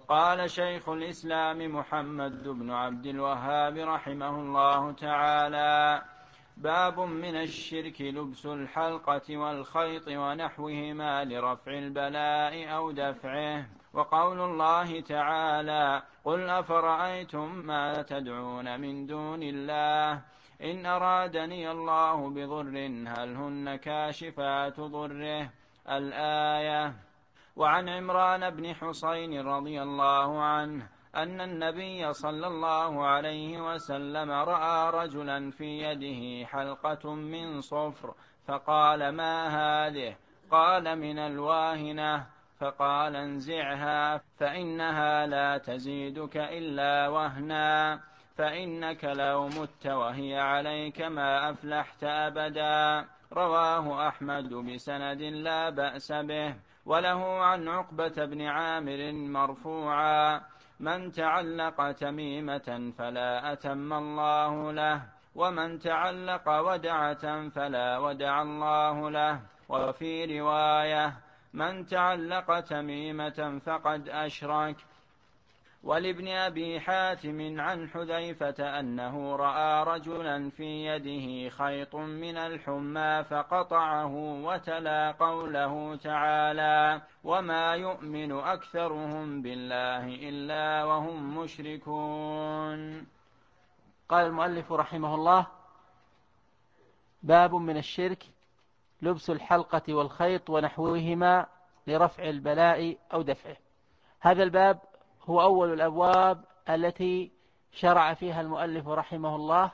قال شيخ الإسلام محمد بن عبد الوهاب رحمه الله تعالى: باب من الشرك لبس الحلقة والخيط ونحوهما لرفع البلاء أو دفعه. وقول الله تعالى: قل أفرأيتم ما تدعون من دون الله إن أرادني الله بضر هل هن كاشفات ضره، الآية. وعن عمران بن حصين رضي الله عنه أن النبي صلى الله عليه وسلم رأى رجلا في يده حلقة من صفر فقال: ما هذه؟ قال: من الواهنة. فقال: انزعها فإنها لا تزيدك إلا وهنا، فإنك لو مت وهي عليك ما أفلحت أبدا. رواه أحمد بسند لا بأس به. وله عن عقبة بن عامر مرفوعا: من تعلق تميمة فلا أتم الله له، ومن تعلق ودعة فلا ودع الله له. وفي رواية: من تعلق تميمة فقد أشرك. ولابن أبي حاتم عن حذيفة أنه رأى رجلا في يده خيط من الحمى فقطعه وتلا قوله تعالى: وما يؤمن أكثرهم بالله إلا وهم مشركون. قال المؤلف رحمه الله: باب من الشرك لبس الحلقة والخيط ونحوهما لرفع البلاء أو دفعه. هذا الباب هو أول الأبواب التي شرع فيها المؤلف رحمه الله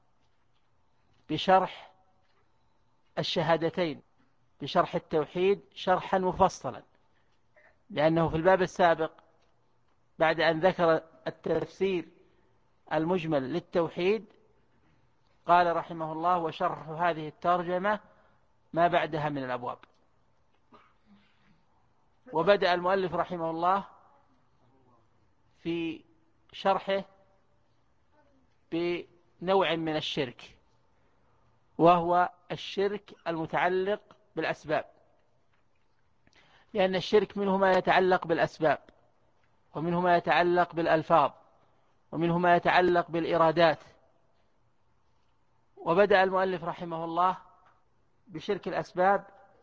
بشرح الشهادتين، بشرح التوحيد شرحا مفصلا، لأنه في الباب السابق بعد أن ذكر التفسير المجمل للتوحيد قال رحمه الله: وشرح هذه الترجمة ما بعدها من الأبواب. وبدأ المؤلف رحمه الله في شرحه بنوع من الشرك، وهو الشرك المتعلق بالأسباب، لأن الشرك منه ما يتعلق بالأسباب، ومنه ما يتعلق بالألفاظ، ومنه ما يتعلق بالإرادات. وبدأ المؤلف رحمه الله بشرك الأسباب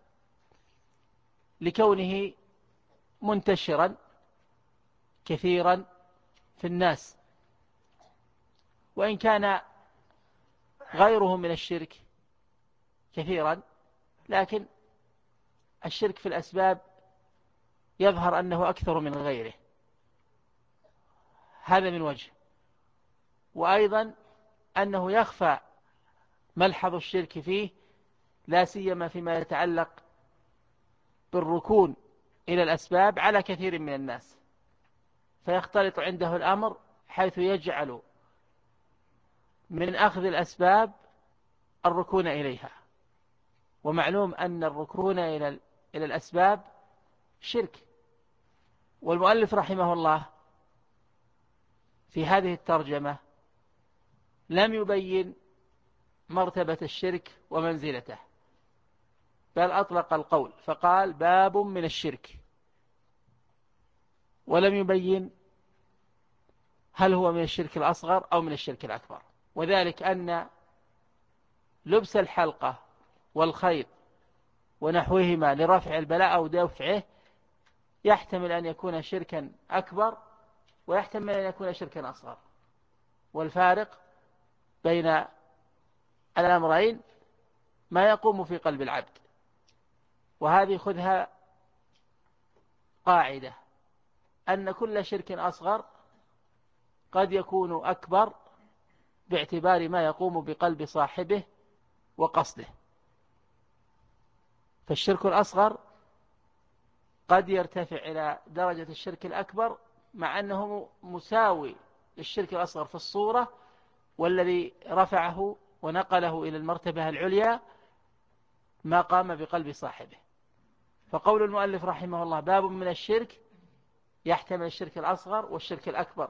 لكونه منتشرا كثيرا في الناس، وإن كان غيره من الشرك كثيرا، لكن الشرك في الأسباب يظهر أنه أكثر من غيره. هذا من وجه. وأيضا أنه يخفى ملحظ الشرك فيه، لا سيما فيما يتعلق بالركون إلى الأسباب على كثير من الناس، فيختلط عنده الأمر حيث يجعل من أخذ الأسباب الركون إليها. ومعلوم أن الركون إلى الأسباب شرك. والمؤلف رحمه الله في هذه الترجمة لم يبين مرتبة الشرك ومنزلته، بل أطلق القول فقال: باب من الشرك، ولم يبين هل هو من الشرك الأصغر أو من الشرك الأكبر. وذلك أن لبس الحلقة والخيط ونحوهما لرفع البلاء أو دفعه يحتمل أن يكون شركا أكبر، ويحتمل أن يكون شركا أصغر. والفارق بين الأمرين ما يقوم في قلب العبد. وهذه خذها قاعدة، أن كل شرك أصغر قد يكون أكبر باعتبار ما يقوم بقلب صاحبه وقصده. فالشرك الأصغر قد يرتفع إلى درجة الشرك الأكبر، مع أنه مساوي للشرك الأصغر في الصورة، والذي رفعه ونقله إلى المرتبة العليا ما قام بقلب صاحبه. فقول المؤلف رحمه الله: باب من الشرك، يحتمل الشرك الأصغر والشرك الأكبر.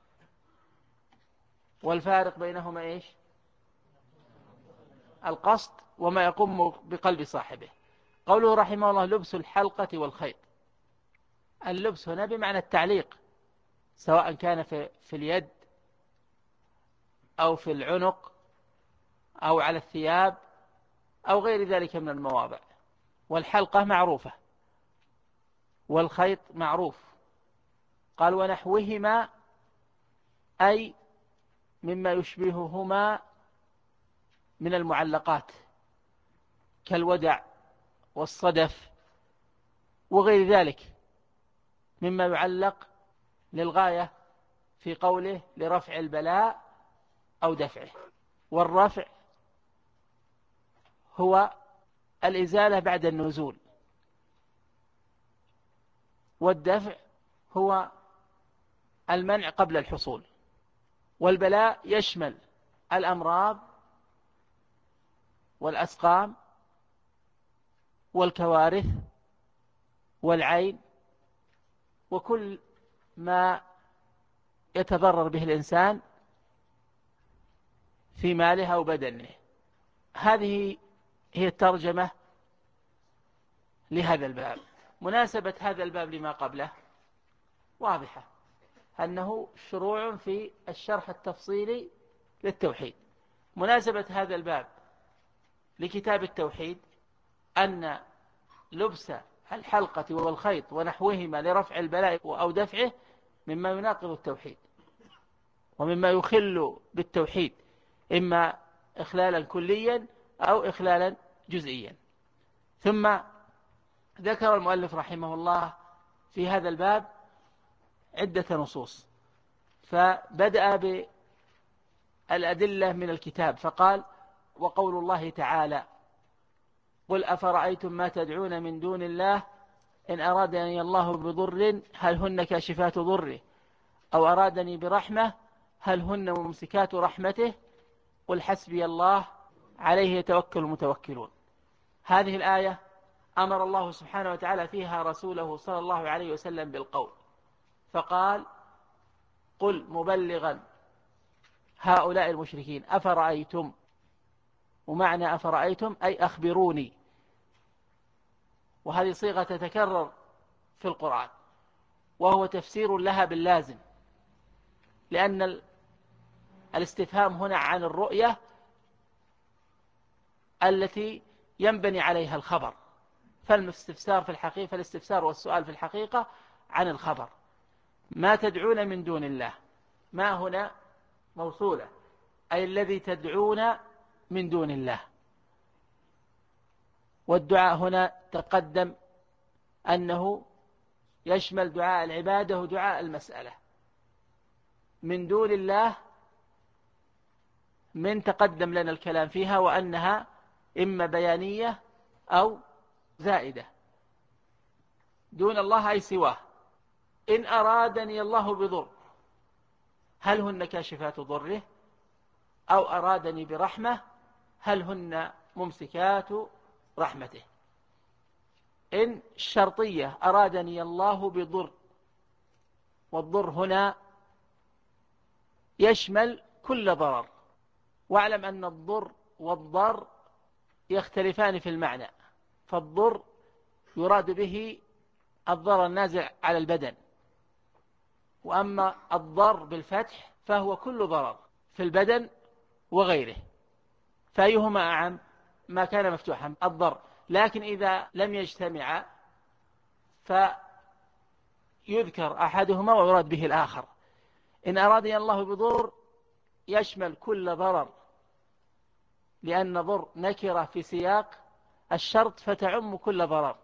والفارق بينهما إيش؟ القصد وما يقوم بقلب صاحبه. قوله رحمه الله: لبس الحلقة والخيط. اللبس هنا بمعنى التعليق، سواء كان في اليد أو في العنق أو على الثياب أو غير ذلك من المواضع. والحلقة معروفة والخيط معروف. قال ونحوهما أي مما يشبههما من المعلقات كالودع والصدف وغير ذلك مما يعلق للغاية في قوله لرفع البلاء أو دفعه. والرفع هو الإزالة بعد النزول، والدفع هو المنع قبل الحصول. والبلاء يشمل الأمراض والأسقام والكوارث والعين وكل ما يتضرر به الإنسان في ماله أو بدنه. هذه هي الترجمة لهذا الباب. مناسبة هذا الباب لما قبله واضحة، أنه شروع في الشرح التفصيلي للتوحيد. مناسبة هذا الباب لكتاب التوحيد أن لبس الحلقة والخيط ونحوهما لرفع البلاء أو دفعه مما يناقض التوحيد ومما يخل بالتوحيد، إما إخلالا كليا أو إخلالا جزئيا. ثم ذكر المؤلف رحمه الله في هذا الباب عدة نصوص، فبدأ بالأدلة من الكتاب فقال: وقول الله تعالى: قل أفرأيتم ما تدعون من دون الله إن أرادني الله بضر هل هن كاشفات ضره أو أرادني برحمة هل هن ممسكات رحمته قل حسبي الله عليه يتوكل المتوكلون. هذه الآية أمر الله سبحانه وتعالى فيها رسوله صلى الله عليه وسلم بالقول، فقال: قل مبلغا هؤلاء المشركين أفرأيتم، ومعنى أفرأيتم أي أخبروني. وهذه صيغة تتكرر في القرآن، وهو تفسير لها باللازم، لأن الاستفهام هنا عن الرؤية التي ينبني عليها الخبر، فالاستفسار والسؤال في الحقيقة عن الخبر. ما تدعون من دون الله، ما هنا موصولة، أي الذي تدعون من دون الله. والدعاء هنا تقدم أنه يشمل دعاء العبادة ودعاء المسألة. من دون الله من تقدم لنا الكلام فيها، وأنها إما بيانية أو زائدة. دون الله أي سواه. إن أرادني الله بضر هل هن كاشفات ضره أو أرادني برحمة هل هن ممسكات رحمته. إن الشرطية أرادني الله بضر، والضر هنا يشمل كل ضرر. واعلم أن الضر والضر يختلفان في المعنى، فالضر يراد به الضرر النازل على البدن، وأما الضر بالفتح فهو كل ضرر في البدن وغيره، فأيهما أعم؟ ما كان مفتوحا الضر. لكن إذا لم يجتمع فيذكر أحدهما ويراد به الآخر. إن أرادني الله بضر يشمل كل ضرر، لأن ضر نكرة في سياق الشرط فتعم كل ضرر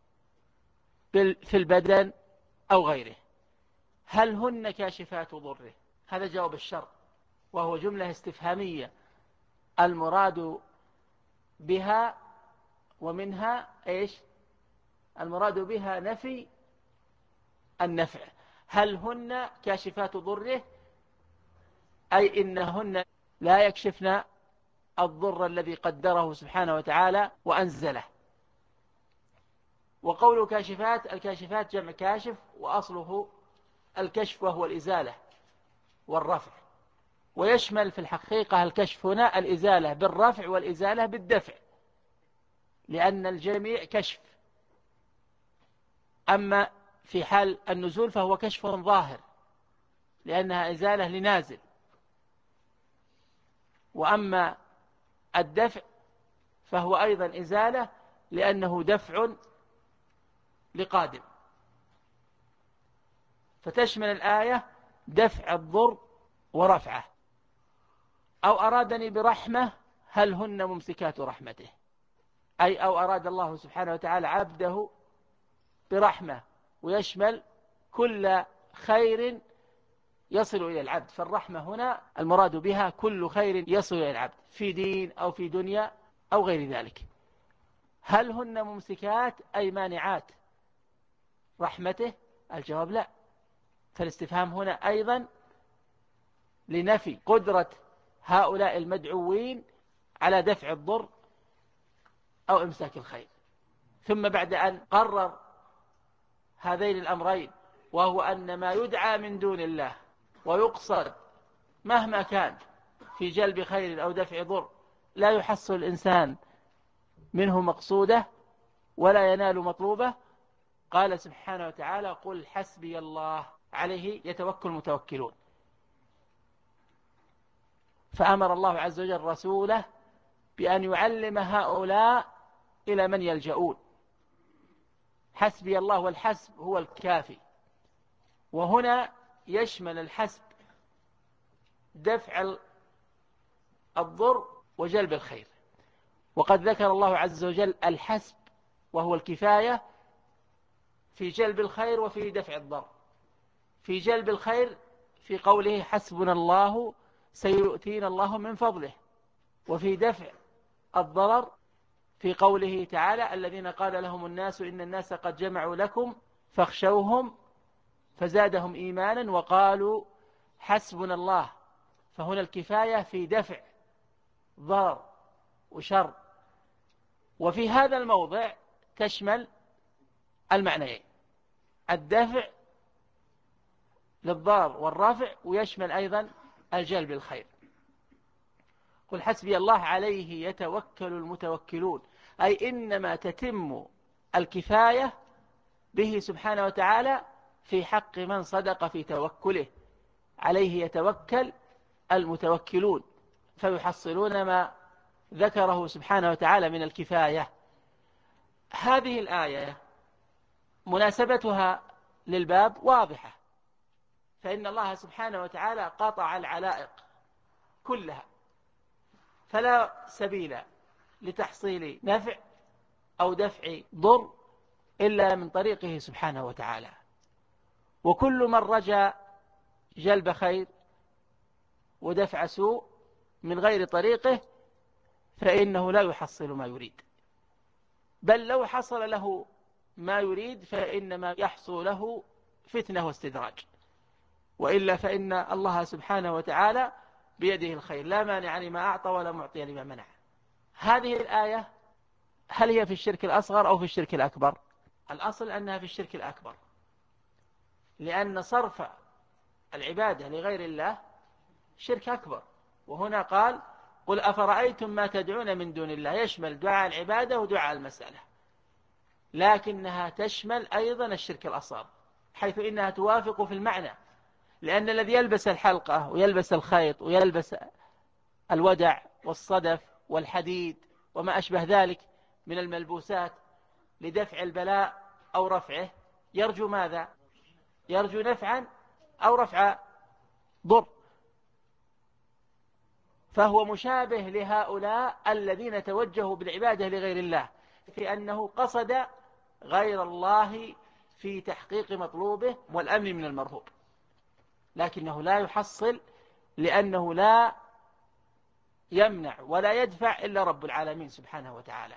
في البدن أو غيره. هل هن كاشفات ضره؟ هذا جواب الشرط، وهو جملة استفهامية المراد بها ومنها إيش؟ المراد بها نفي النفع. هل هن كاشفات ضره أي إنهن لا يكشفن الضر الذي قدره سبحانه وتعالى وأنزله. وقول كاشفات، الكاشفات جمع كاشف، وأصله الكشف وهو الإزالة والرفع، ويشمل في الحقيقة الكشف هنا الإزالة بالرفع والإزالة بالدفع، لأن الجميع كشف. أما في حال النزول فهو كشف ظاهر، لأنها إزالة لنازل. وأما الدفع فهو أيضا إزالة لأنه دفع لقادم. فتشمل الآية دفع الضر ورفعه. أو أرادني برحمة هل هن ممسكات رحمته، أي أو أراد الله سبحانه وتعالى عبده برحمة، ويشمل كل خير يصل إلى العبد. فالرحمة هنا المراد بها كل خير يصل إلى العبد في دين أو في دنيا أو غير ذلك. هل هن ممسكات أي مانعات رحمته؟ الجواب لا. فالاستفهام هنا أيضا لنفي قدرة هؤلاء المدعوين على دفع الضر أو إمساك الخير. ثم بعد أن قرر هذين الأمرين، وهو أن ما يدعى من دون الله ويقصد مهما كان في جلب خير أو دفع ضر لا يحصل الإنسان منه مقصوده ولا ينال مطلوبه، قال سبحانه وتعالى قل حسبي الله عليه يتوكل المتوكلون. فأمر الله عز وجل رسوله بأن يعلم هؤلاء إلى من يلجؤون. حسبي الله، والحسب هو الكافي. وهنا يشمل الحسب دفع الضر وجلب الخير. وقد ذكر الله عز وجل الحسب وهو الكفاية في جلب الخير وفي دفع الضر. في جلب الخير في قوله حسبنا الله سيؤتينا الله من فضله، وفي دفع الضرر في قوله تعالى الذين قال لهم الناس إن الناس قد جمعوا لكم فاخشوهم فزادهم إيمانا وقالوا حسبنا الله. فهنا الكفاية في دفع ضرر وشر. وفي هذا الموضع تشمل المعنيين، الدفع للضرر والرفع، ويشمل أيضا الجلب الخير. قل حسبي الله عليه يتوكل المتوكلون، أي إنما تتم الكفاية به سبحانه وتعالى في حق من صدق في توكله. عليه يتوكل المتوكلون فيحصلون ما ذكره سبحانه وتعالى من الكفاية. هذه الآية مناسبتها للباب واضحة، فإن الله سبحانه وتعالى قطع العلائق كلها، فلا سبيل لتحصيل نفع أو دفع ضر إلا من طريقه سبحانه وتعالى. وكل من رجا جلب خير ودفع سوء من غير طريقه فإنه لا يحصل ما يريد، بل لو حصل له ما يريد فإنما يحصل له فتنة واستدراج، وإلا فإن الله سبحانه وتعالى بيده الخير، لا مانع لما أعطى ولا معطي لما منع. هذه الآية هل هي في الشرك الأصغر أو في الشرك الأكبر؟ الأصل أنها في الشرك الأكبر، لأن صرف العبادة لغير الله شرك أكبر. وهنا قال قل أفرأيتم ما تدعون من دون الله، يشمل دعاء العبادة ودعاء المسألة، لكنها تشمل أيضا الشرك الأصغر، حيث إنها توافق في المعنى. لأن الذي يلبس الحلقة ويلبس الخيط ويلبس الودع والصدف والحديد وما أشبه ذلك من الملبوسات لدفع البلاء أو رفعه يرجو ماذا؟ يرجو نفعا أو رفع ضر. فهو مشابه لهؤلاء الذين توجهوا بالعبادة لغير الله، في أنه قصد غير الله في تحقيق مطلوبه والأمن من المرهوب، لكنه لا يحصل، لأنه لا يمنع ولا يدفع إلا رب العالمين سبحانه وتعالى.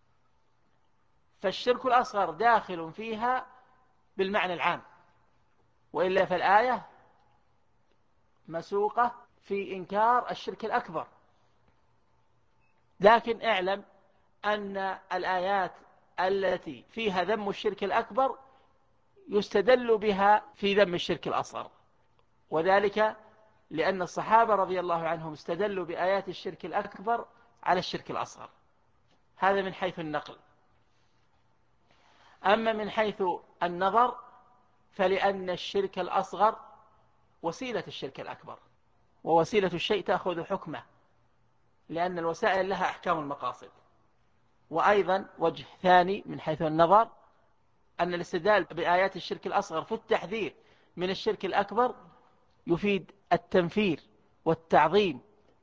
فالشرك الأصغر داخل فيها بالمعنى العام، وإلا فالآية مسوقة في إنكار الشرك الأكبر. لكن اعلم أن الآيات التي فيها ذم الشرك الأكبر يستدل بها في ذم الشرك الأصغر، وذلك لأن الصحابة رضي الله عنهم استدلوا بآيات الشرك الأكبر على الشرك الأصغر. هذا من حيث النقل. أما من حيث النظر فلأن الشرك الأصغر وسيلة الشرك الأكبر، ووسيلة الشيء تأخذ حكمه، لأن الوسائل لها أحكام المقاصد. وأيضا وجه ثاني من حيث النظر أن الاستدلال بآيات الشرك الأصغر في التحذير من الشرك الأكبر يفيد التنفير والتعظيم،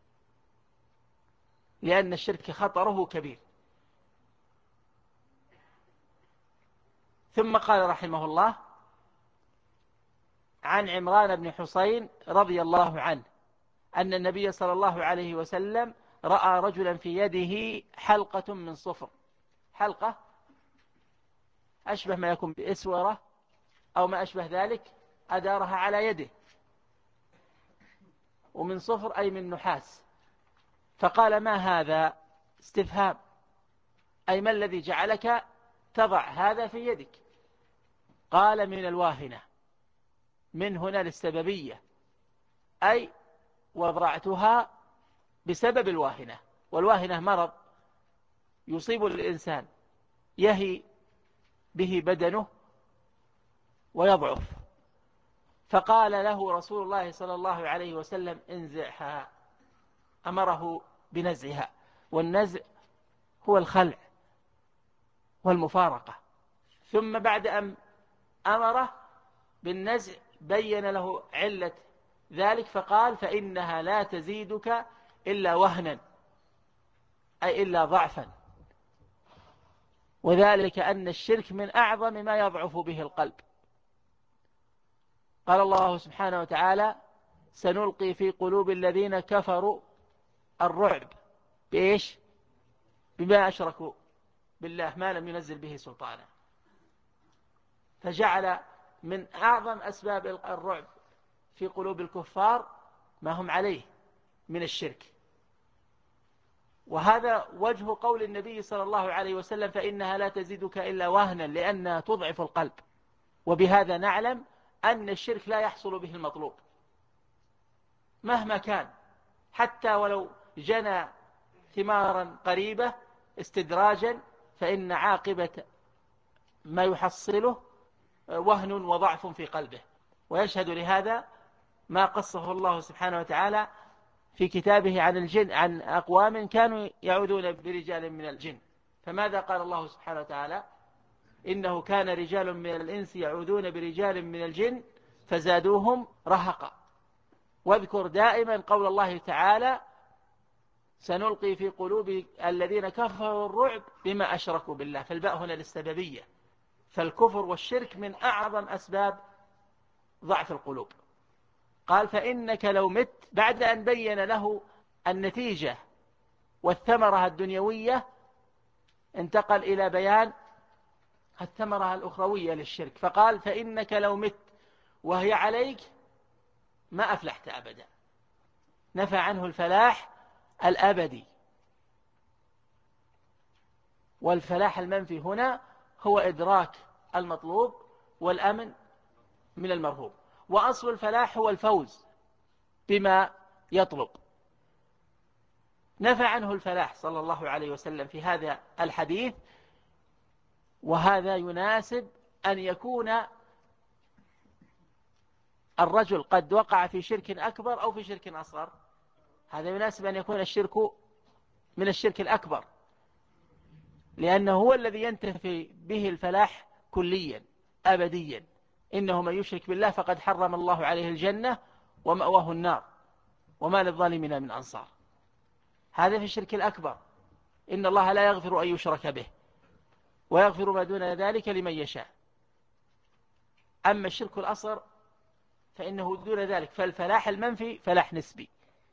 لأن الشرك خطره كبير. ثم قال رحمه الله: عن عمران بن حسين رضي الله عنه أن النبي صلى الله عليه وسلم رأى رجلا في يده حلقة من صفر، حلقة أشبه ما يكون بإسورة أو ما أشبه ذلك، أدارها على يده، ومن صفر أي من نحاس. فقال: ما هذا؟ استفهام، أي ما الذي جعلك تضع هذا في يدك؟ قال: من الواهنة. من هنا للسببية، أي وضعتها بسبب الواهنة، والواهنة مرض يصيب الإنسان يهي به بدنه ويضعف. فقال له رسول الله صلى الله عليه وسلم: انزعها. أمره بنزعها، والنزع هو الخلع والمفارقة. ثم بعد أن أمره بالنزع بين له علة ذلك، فقال: فإنها لا تزيدك إلا وهنا، أي إلا ضعفا، وذلك أن الشرك من أعظم ما يضعف به القلب. قال الله سبحانه وتعالى: سنلقي في قلوب الذين كفروا الرعب. بإيش؟ بما أشركوا بالله ما لم ينزل به سلطانا. فجعل من أعظم أسباب الرعب في قلوب الكفار ما هم عليه من الشرك. وهذا وجه قول النبي صلى الله عليه وسلم: فإنها لا تزيدك إلا وهنا، لأنها تضعف القلب. وبهذا نعلم أن الشرك لا يحصل به المطلوب مهما كان، حتى ولو جنى ثمارا قريبة استدراجا، فإن عاقبة ما يحصله وهن وضعف في قلبه. ويشهد لهذا ما قصه الله سبحانه وتعالى في كتابه عن الجن، عن أقوام كانوا يعوذون برجال من الجن. فماذا قال الله سبحانه وتعالى؟ إنه كان رجال من الإنس يعوذون برجال من الجن فزادوهم رهقا. واذكر دائما قول الله تعالى: سنلقي في قلوب الذين كفروا الرعب بما أشركوا بالله. فالباء هنا للسببية، فالكفر والشرك من أعظم أسباب ضعف القلوب. قال: فإنك لو مت، بعد أن بين له النتيجة والثمرة الدنيوية انتقل إلى بيان الثمرة الأخروية للشرك. فقال: فإنك لو مت وهي عليك ما أفلحت أبدا. نفى عنه الفلاح الأبدي. والفلاح المنفي هنا هو إدراك المطلوب والأمن من المرهوب، وأصل الفلاح هو الفوز بما يطلب. نفى عنه الفلاح صلى الله عليه وسلم في هذا الحديث. وهذا يناسب أن يكون الرجل قد وقع في شرك أكبر أو في شرك أصغر. هذا يناسب أن يكون الشرك من الشرك الأكبر، لأنه هو الذي ينتفي به الفلاح كليا أبديا. إنه من يشرك بالله فقد حرم الله عليه الجنة ومأواه النار وما للظالمين من أنصار. هذا في الشرك الأكبر. إن الله لا يغفر أن يشرك به ويغفر ما دون ذلك لمن يشاء. أما الشرك الأصغر فإنه دون ذلك. فالفلاح المنفي فلاح نسبي،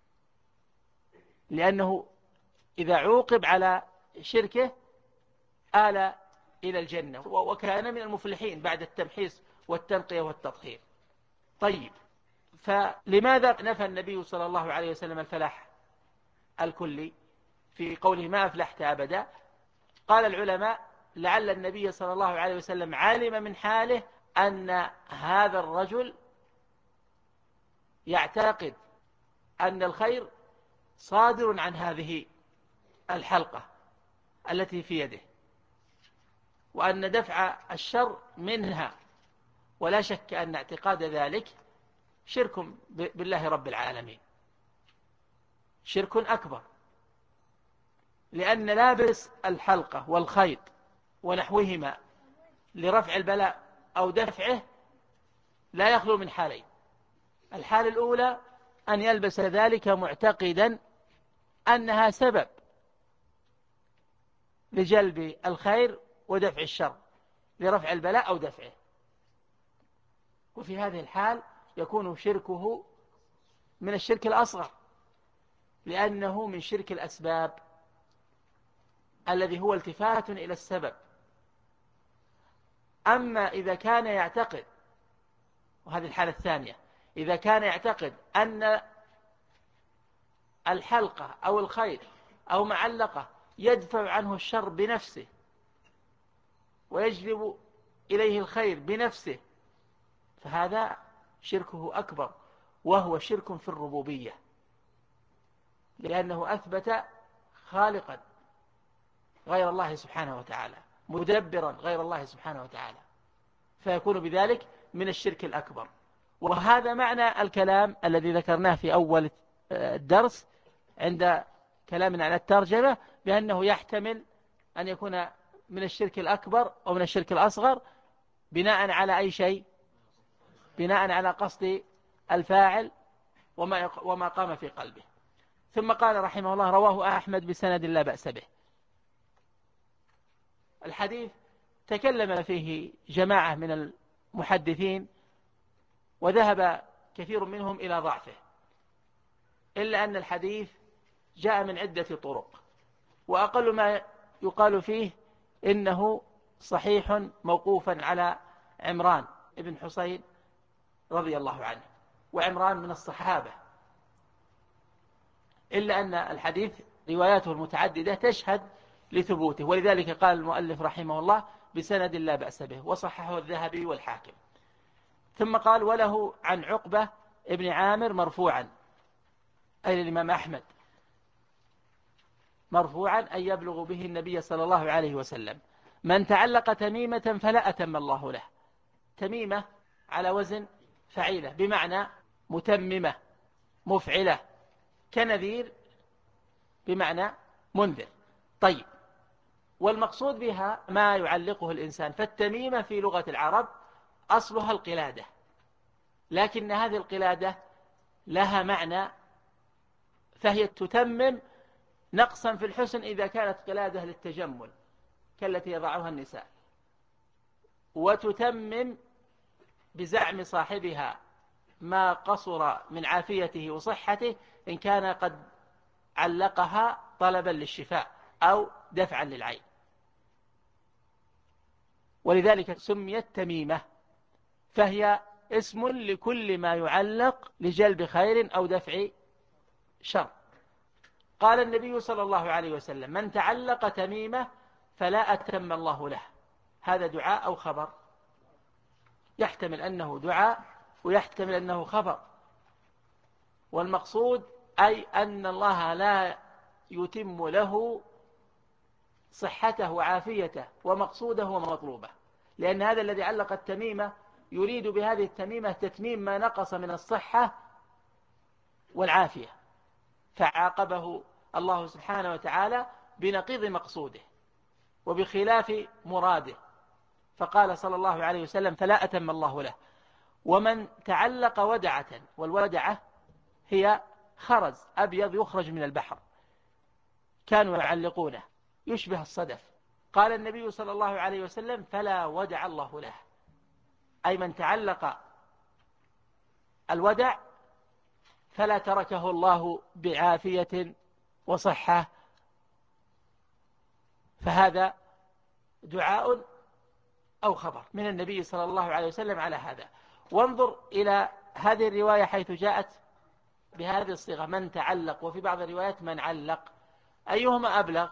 لأنه إذا عوقب على شركه آل إلى الجنة وكان من المفلحين بعد التمحيص والتنقية والتطهير. طيب، فلماذا نفى النبي صلى الله عليه وسلم الفلاح الكلي في قوله ما أفلحت أبدا؟ قال العلماء: لعل النبي صلى الله عليه وسلم علم من حاله أن هذا الرجل يعتقد أن الخير صادر عن هذه الحلقة التي في يده، وأن دفع الشر منها. ولا شك أن اعتقاد ذلك شرك بالله رب العالمين، شرك أكبر، لأن لابس الحلقة والخيط ونحوهما لرفع البلاء أو دفعه لا يخلو من حالين. الحالة الأولى أن يلبس ذلك معتقدا أنها سبب لجلب الخير ودفع الشر، لرفع البلاء أو دفعه، وفي هذه الحال يكون شركه من الشرك الأصغر، لأنه من شرك الأسباب الذي هو التفات إلى السبب. أما إذا كان يعتقد، وهذه الحالة الثانية، إذا كان يعتقد أن الحلقة أو الخير أو معلقة يدفع عنه الشر بنفسه ويجلب إليه الخير بنفسه، فهذا شركه أكبر، وهو شرك في الربوبية، لأنه أثبت خالقا غير الله سبحانه وتعالى، مدبرا غير الله سبحانه وتعالى، فيكون بذلك من الشرك الأكبر. وهذا معنى الكلام الذي ذكرناه في أول الدرس عند كلامنا عن الترجمة، بأنه يحتمل أن يكون من الشرك الأكبر أو من الشرك الأصغر، بناء على أي شيء؟ بناء على قصد الفاعل وما قام في قلبه. ثم قال رحمه الله: رواه أحمد بسند لا بأس به. الحديث تكلم فيه جماعة من المحدثين، وذهب كثير منهم إلى ضعفه، إلا أن الحديث جاء من عدة طرق، وأقل ما يقال فيه إنه صحيح موقوفا على عمران ابن حسين رضي الله عنه، وعمران من الصحابة، إلا أن الحديث رواياته المتعددة تشهد لثبوته، ولذلك قال المؤلف رحمه الله: بسند لا بأس به، وصححه الذهبي والحاكم. ثم قال: وله عن عقبة ابن عامر مرفوعا، أي الإمام أحمد، مرفوعا أن يبلغ به النبي صلى الله عليه وسلم: من تعلق تميمة فلا أتم الله له. تميمة على وزن فعيلة، بمعنى متممة مفعلة، كنذير بمعنى منذر. طيب، والمقصود بها ما يعلقه الإنسان. فالتميمة في لغة العرب أصلها القلادة، لكن هذه القلادة لها معنى، فهي تتمم نقصا في الحسن إذا كانت قلادة للتجمل كالتي يضعها النساء، وتتمم بزعم صاحبها ما قصر من عافيته وصحته إن كان قد علقها طلبا للشفاء أو دفعا للعين، ولذلك سميت تميمة، فهي اسم لكل ما يعلق لجلب خير أو دفع شر. قال النبي صلى الله عليه وسلم: من تعلق تميمة فلا أتم الله له. هذا دعاء أو خبر؟ يحتمل أنه دعاء ويحتمل أنه خبر، والمقصود أي أن الله لا يتم له صحته وعافيته ومقصوده ومطلوبه، لأن هذا الذي علق التميمة يريد بهذه التميمة تتميم ما نقص من الصحة والعافية، فعاقبه الله سبحانه وتعالى بنقيض مقصوده وبخلاف مراده، فقال صلى الله عليه وسلم: فلا أتم الله له. ومن تعلق ودعة، والودعة هي خرز أبيض يخرج من البحر، كانوا يعلقونه يشبه الصدف، قال النبي صلى الله عليه وسلم: فلا ودع الله له، أي من تعلق الودع فلا تركه الله بعافية وصحة، فهذا دعاء أو خبر من النبي صلى الله عليه وسلم على هذا. وانظر إلى هذه الرواية حيث جاءت بهذه الصيغة: من تعلق، وفي بعض الروايات من علق، أيهما أبلغ؟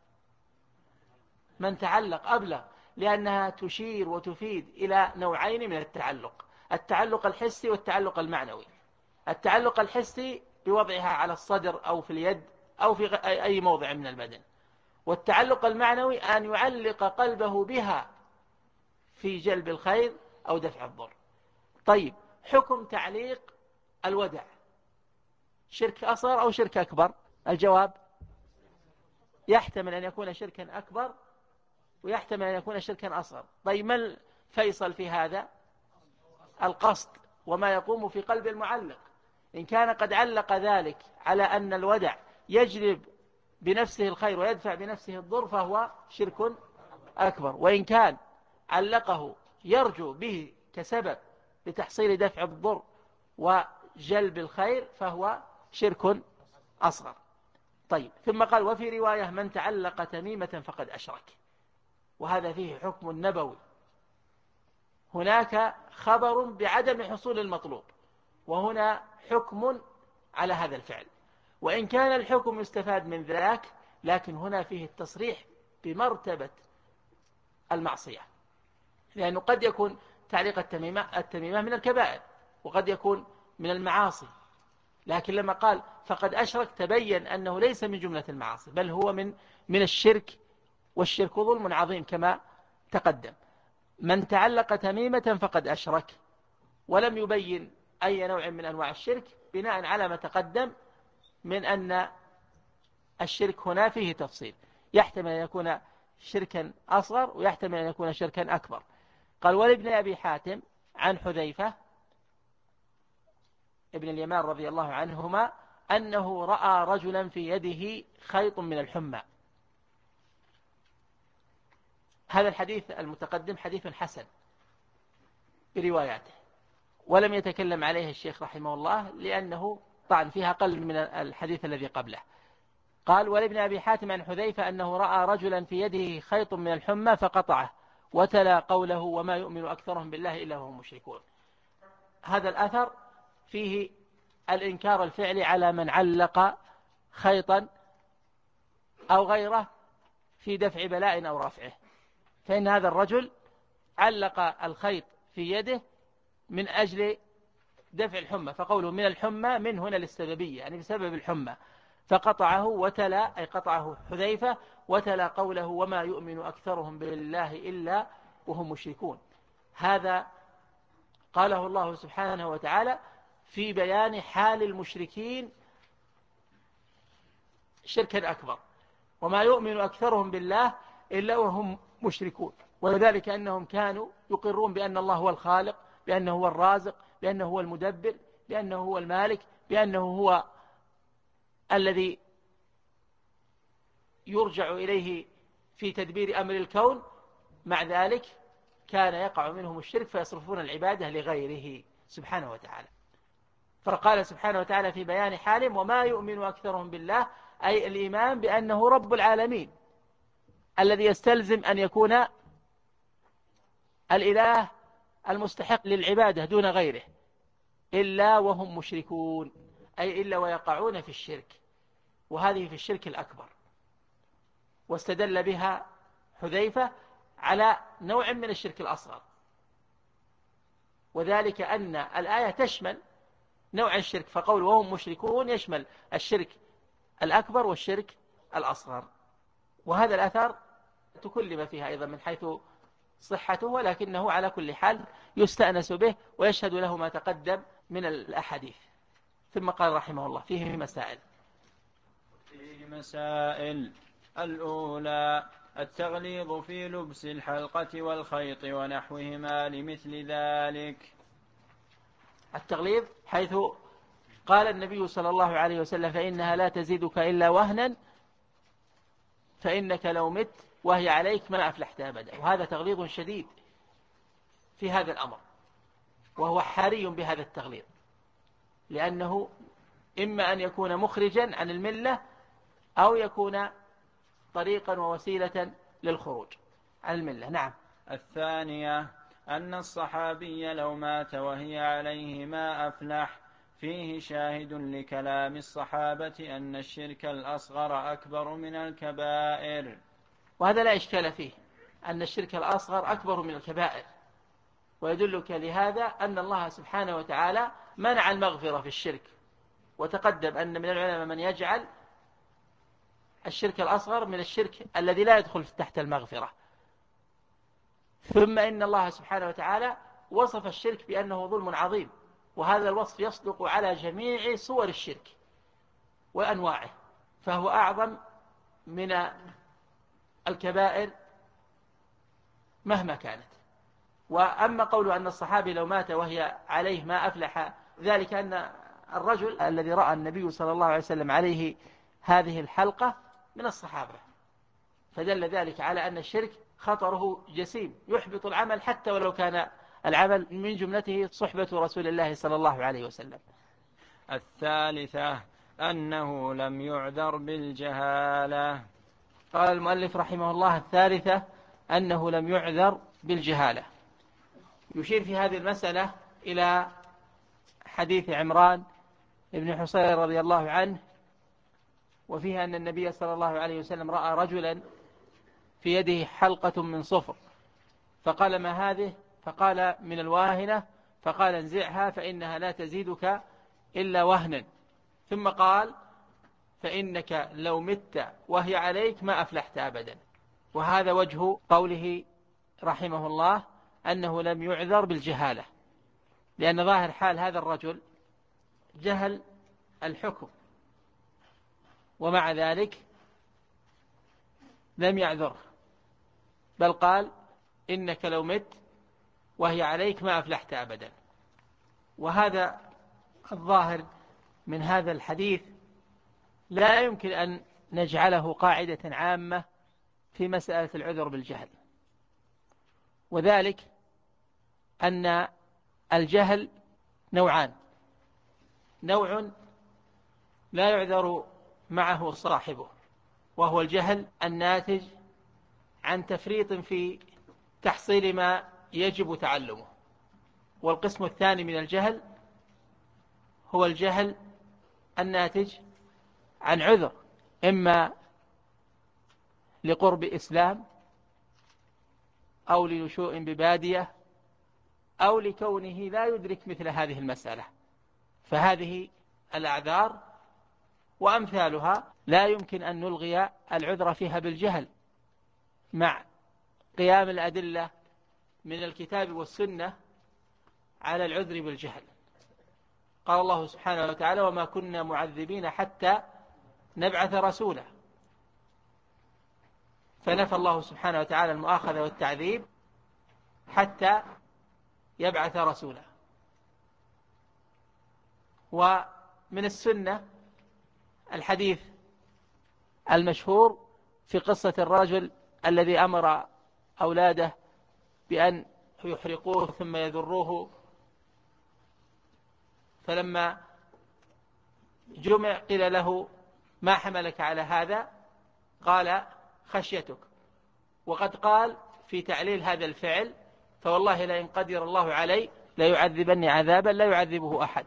من تعلق أبلغ، لأنها تشير وتفيد إلى نوعين من التعلق: التعلق الحسي والتعلق المعنوي. التعلق الحسي بوضعها على الصدر أو في اليد أو في أي موضع من البدن، والتعلق المعنوي أن يعلق قلبه بها في جلب الخير أو دفع الضر. طيب، حكم تعليق الودع شرك أصغر أو شرك أكبر؟ الجواب يحتمل أن يكون شركا أكبر ويحتمل أن يكون شركا أصغر. طيب ما الفيصل في هذا؟ القصد وما يقوم في قلب المعلق. إن كان قد علق ذلك على أن الودع يجلب بنفسه الخير ويدفع بنفسه الضر فهو شرك أكبر، وإن كان علقه يرجو به كسبب لتحصيل دفع الضر وجلب الخير فهو شرك أصغر. طيب ثم قال وفي رواية من تعلق تميمة فقد أشرك، وهذا فيه حكم نبوي. هناك خبر بعدم حصول المطلوب، وهنا حكم على هذا الفعل، وإن كان الحكم يستفاد من ذاك لكن هنا فيه التصريح بمرتبة المعصية، لأنه قد يكون تعليق التميمة من الكبائر وقد يكون من المعاصي، لكن لما قال فقد أشرك تبين أنه ليس من جملة المعاصي بل هو من الشرك، والشرك ظلم عظيم كما تقدم. من تعلق تميمة فقد أشرك، ولم يبين أي نوع من أنواع الشرك بناء على ما تقدم من أن الشرك هنا فيه تفصيل، يحتمل أن يكون شركا أصغر ويحتمل أن يكون شركا أكبر. قال ولابن أبي حاتم عن حذيفة ابن اليمان رضي الله عنهما أنه رأى رجلا في يده خيط من الحمى. هذا الحديث المتقدم حديث حسن برواياته، ولم يتكلم عليه الشيخ رحمه الله لأنه طعن فيها أقل من الحديث الذي قبله. قال ولابن أبي حاتم عن حذيفة أنه رأى رجلا في يده خيط من الحمى فقطعه وتلا قوله وما يؤمن أكثرهم بالله إلا هم مشركون. هذا الأثر فيه الإنكار الفعلي على من علق خيطا أو غيره في دفع بلاء أو رفعه، فإن هذا الرجل علق الخيط في يده من أجل دفع الحمى، فقوله من الحمى من هنا للسببية يعني بسبب الحمى، فقطعه وتلا أي قطعه حذيفة وتلا قوله وما يؤمن أكثرهم بالله إلا وهم مشركون. هذا قاله الله سبحانه وتعالى في بيان حال المشركين شركا أكبر، وما يؤمن أكثرهم بالله إلا وهم مشركون، وذلك أنهم كانوا يقرون بأن الله هو الخالق، بأنه هو الرازق، بأنه هو المدبر، بأنه هو المالك، بأنه هو الذي يرجع إليه في تدبير أمر الكون. مع ذلك كان يقع منهم الشرك فيصرفون العبادة لغيره سبحانه وتعالى. فقال سبحانه وتعالى في بيان حالهم وما يؤمن أكثرهم بالله أي الإيمان بأنه رب العالمين الذي يستلزم أن يكون الإله المستحق للعبادة دون غيره، إلا وهم مشركون أي إلا ويقعون في الشرك، وهذه في الشرك الأكبر. واستدل بها حذيفة على نوع من الشرك الأصغر، وذلك أن الآية تشمل نوع الشرك، فقول وهم مشركون يشمل الشرك الأكبر والشرك الأصغر. وهذا الأثر تكلم فيها أيضا من حيث صحته، ولكنه على كل حال يستأنس به ويشهد له ما تقدم من الأحاديث. ثم قال رحمه الله فيه مسائل. الأولى التغليظ في لبس الحلقة والخيط ونحوهما لمثل ذلك. التغليظ حيث قال النبي صلى الله عليه وسلم فإنها لا تزيدك إلا وهنا فإنك لو مت وهي عليك ما أفلحت أبدا، وهذا تغليظ شديد في هذا الأمر، وهو حري بهذا التغليظ، لأنه إما أن يكون مخرجا عن الملة أو يكون طريقا ووسيلة للخروج عن الملة. نعم. الثانية أن الصحابي لو مات وهي عليه ما أفلح، فيه شاهد لكلام الصحابة أن الشرك الأصغر أكبر من الكبائر، وهذا لا إشكال فيه أن الشرك الأصغر أكبر من الكبائر، ويدلك لهذا أن الله سبحانه وتعالى منع المغفرة في الشرك، وتقدم أن من العلماء من يجعل الشرك الأصغر من الشرك الذي لا يدخل تحت المغفرة. ثم إن الله سبحانه وتعالى وصف الشرك بأنه ظلم عظيم، وهذا الوصف يصدق على جميع صور الشرك وأنواعه، فهو أعظم من الكبائر مهما كانت. وأما قول أن الصحابي لو مات وهي عليه ما أفلح، ذلك أن الرجل الذي رأى النبي صلى الله عليه وسلم عليه هذه الحلقة من الصحابة، فدل ذلك على أن الشرك خطره جسيم يحبط العمل، حتى ولو كان العمل من جملته صحبة رسول الله صلى الله عليه وسلم. الثالثة أنه لم يعذر بالجهالة. قال المؤلف رحمه الله: الثالثة أنه لم يعذر بالجهالة. يشير في هذه المسألة إلى حديث عمران بن حصين رضي الله عنه، وفيها أن النبي صلى الله عليه وسلم رأى رجلا في يده حلقة من صفر، فقال: ما هذه؟ فقال: من الواهنة. فقال: انزعها فإنها لا تزيدك إلا وهنا. ثم قال: فإنك لو مت وهي عليك ما أفلحت أبدا. وهذا وجه قوله رحمه الله أنه لم يعذر بالجهالة، لأن ظاهر حال هذا الرجل جهل الحكم، ومع ذلك لم يعذره، بل قال: إنك لو مت وهي عليك ما أفلحت أبدا. وهذا الظاهر من هذا الحديث لا يمكن أن نجعله قاعدة عامة في مسألة العذر بالجهل، وذلك أن الجهل نوعان: نوع لا يعذر معه صاحبه، وهو الجهل الناتج عن تفريط في تحصيل ما يجب تعلمه. والقسم الثاني من الجهل هو الجهل الناتج عن عذر، إما لقرب إسلام، أو لنشوء ببادية، أو لكونه لا يدرك مثل هذه المسألة. فهذه الأعذار وأمثالها لا يمكن أن نلغي العذر فيها بالجهل، مع قيام الأدلة من الكتاب والسنة على العذر بالجهل. قال الله سبحانه وتعالى: وما كنا معذبين حتى نبعث رسولا. فنفى الله سبحانه وتعالى المؤاخذة والتعذيب حتى يبعث رسولا. ومن السنة الحديث المشهور في قصة الرجل الذي أمر أولاده بأن يحرقوه ثم يذروه، فلما جمع قيل له: ما حملك على هذا؟ قال: خشيتك. وقد قال في تعليل هذا الفعل: فوالله لئن قدر الله علي ليعذبني عذابا لا يعذبه أحد.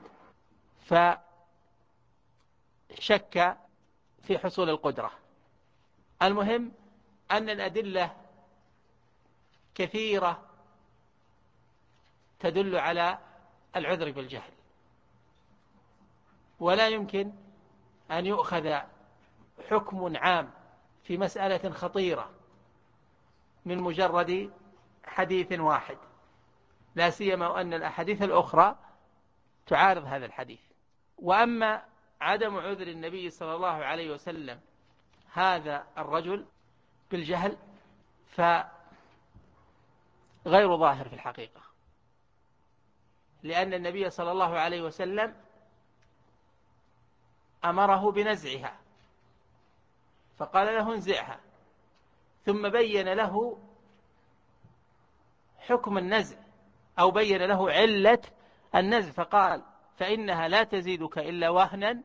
فشك في حصول القدرة. المهم أن الأدلة كثيرة تدل على العذر بالجهل، ولا يمكن أن يؤخذ حكم عام في مسألة خطيرة من مجرد حديث واحد، لا سيما وأن الأحاديث الأخرى تعارض هذا الحديث. وأما عدم عذر النبي صلى الله عليه وسلم هذا الرجل بالجهل فغير ظاهر في الحقيقة، لأن النبي صلى الله عليه وسلم أمره بنزعها، فقال له: انزعها، ثم بين له حكم النزع، أو بين له علة النزع، فقال: فإنها لا تزيدك إلا وهنا،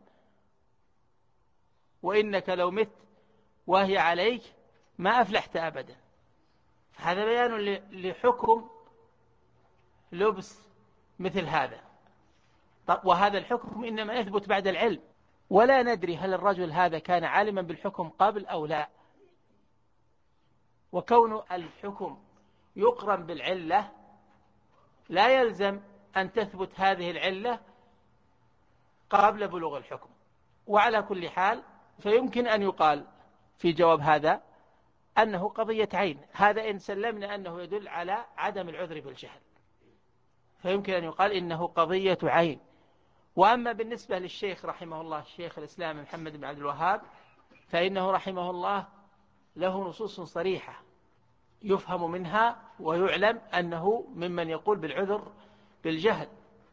وإنك لو مت وهي عليك ما أفلحت أبدا. هذا بيان لحكم لبس مثل هذا. وهذا الحكم إنما يثبت بعد العلم، ولا ندري هل الرجل هذا كان عالما بالحكم قبل أو لا. وكون الحكم يقرن بالعلة لا يلزم أن تثبت هذه العلة قبل بلوغ الحكم. وعلى كل حال فيمكن أن يقال في جواب هذا أنه قضية عين، هذا إن سلمنا أنه يدل على عدم العذر بالجهل. فيمكن أن يقال إنه قضية عين. وأما بالنسبة للشيخ رحمه الله الشيخ الإسلام محمد بن عبد الوهاب فإنه رحمه الله له نصوص صريحة يفهم منها ويعلم أنه ممن يقول بالعذر بالجهل،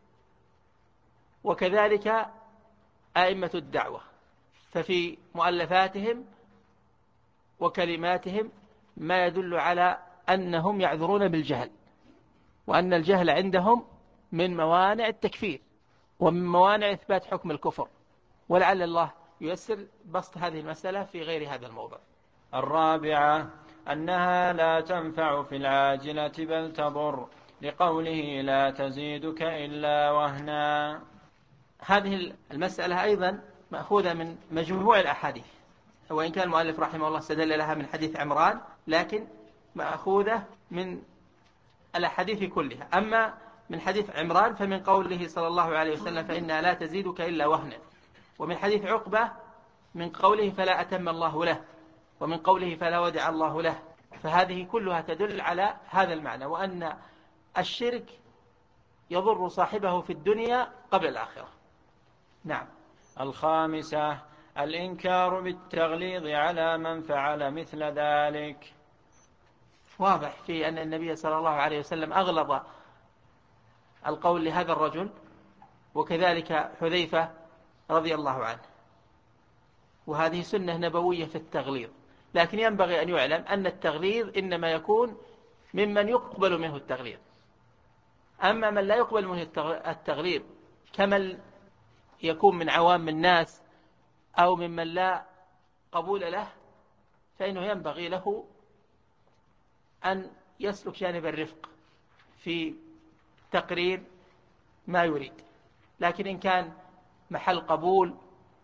وكذلك أئمة الدعوة، ففي مؤلفاتهم وكلماتهم ما يدل على أنهم يعذرون بالجهل، وأن الجهل عندهم من موانع التكفير ومن موانع إثبات حكم الكفر، ولعل الله ييسر بسط هذه المسألة في غير هذا الموضوع. الرابعة أنها لا تنفع في العاجلة بل تضر، لقوله لا تزيدك إلا وهنا. هذه المسألة أيضا مأخوذة من مجموع الأحاديث، وإن كان المؤلف رحمه الله استدل لها من حديث عمران، لكن مأخوذة من الأحاديث كلها. أما من حديث عمران فمن قوله صلى الله عليه وسلم فإنها لا تزيدك إلا وهنا، ومن حديث عقبة من قوله فلا أتم الله له، ومن قوله فلا ودع الله له. فهذه كلها تدل على هذا المعنى، وأن الشرك يضر صاحبه في الدنيا قبل الآخرة. نعم. الخامسة الإنكار بالتغليظ على من فعل مثل ذلك. واضح في أن النبي صلى الله عليه وسلم أغلظ القول لهذا الرجل، وكذلك حذيفة رضي الله عنه، وهذه سنة نبوية في التغليظ. لكن ينبغي أن يعلم أن التغليظ إنما يكون ممن يقبل منه التغليظ. أما من لا يقبل منه التغليظ كمن يكون من عوام الناس أو ممن لا قبول له، فإنه ينبغي له أن يسلك جانب الرفق في تقرير ما يريد. لكن إن كان محل قبول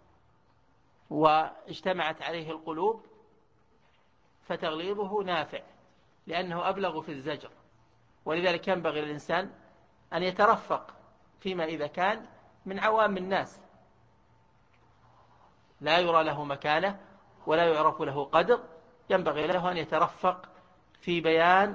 واجتمعت عليه القلوب فتغليظه نافع، لأنه أبلغ في الزجر. ولذلك ينبغي للإنسان أن يترفق فيما إذا كان من عوام الناس لا يرى له مكانة ولا يعرف له قدر، ينبغي له أن يترفق في بيان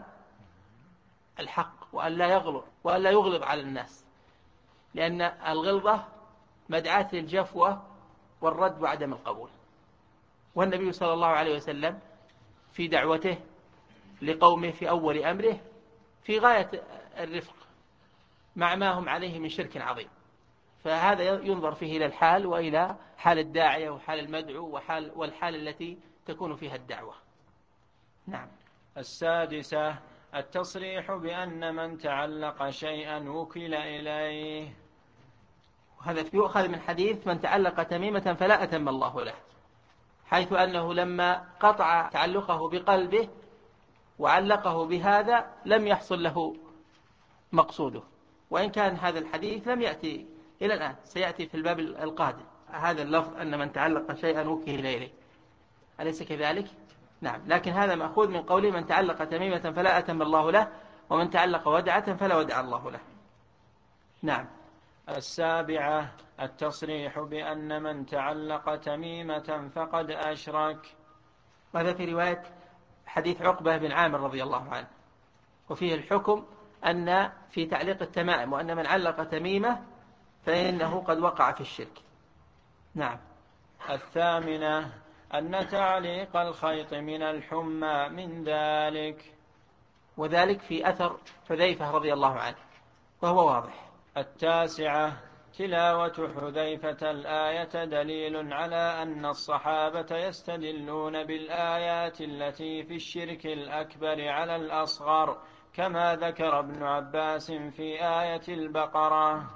الحق وأن لا يغلظ وأن لا يغلظ على الناس، لأن الغلظة مدعاة للجفوة والرد وعدم القبول. والنبي صلى الله عليه وسلم في دعوته لقومه في أول أمره في غاية الرفق مع ما هم عليه من شرك عظيم. فهذا ينظر فيه إلى الحال وإلى حال الداعية وحال المدعو والحال التي تكون فيها الدعوة. نعم. السادسة التصريح بأن من تعلق شيئا وكل إليه. وهذا يؤخذ من حديث من تعلق تميمة فلا أتم الله له، حيث أنه لما قطع تعلقه بقلبه وعلقه بهذا لم يحصل له مقصوده. وإن كان هذا الحديث لم يأتي إلى الآن، سيأتي في الباب القادم هذا اللفظ أن من تعلق شيئا وكل إليه، أليس كذلك؟ نعم. لكن هذا مأخوذ من قوله من تعلق تميمة فلا أتم الله له، ومن تعلق ودعة فلا ودع الله له. نعم. السابعة التصريح بأن من تعلق تميمة فقد أشرك. وهذا في رواية حديث عقبة بن عامر رضي الله عنه، وفيه الحكم أن في تعليق التمائم وأن من علق تميمة فإنه قد وقع في الشرك. نعم. الثامنة أن تعليق الخيط من الحمى من ذلك، وذلك في أثر حذيفة رضي الله عنه وهو واضح. التاسعة تلاوة حذيفة الآية دليل على أن الصحابة يستدلون بالآيات التي في الشرك الأكبر على الأصغر، كما ذكر ابن عباس في آية البقرة.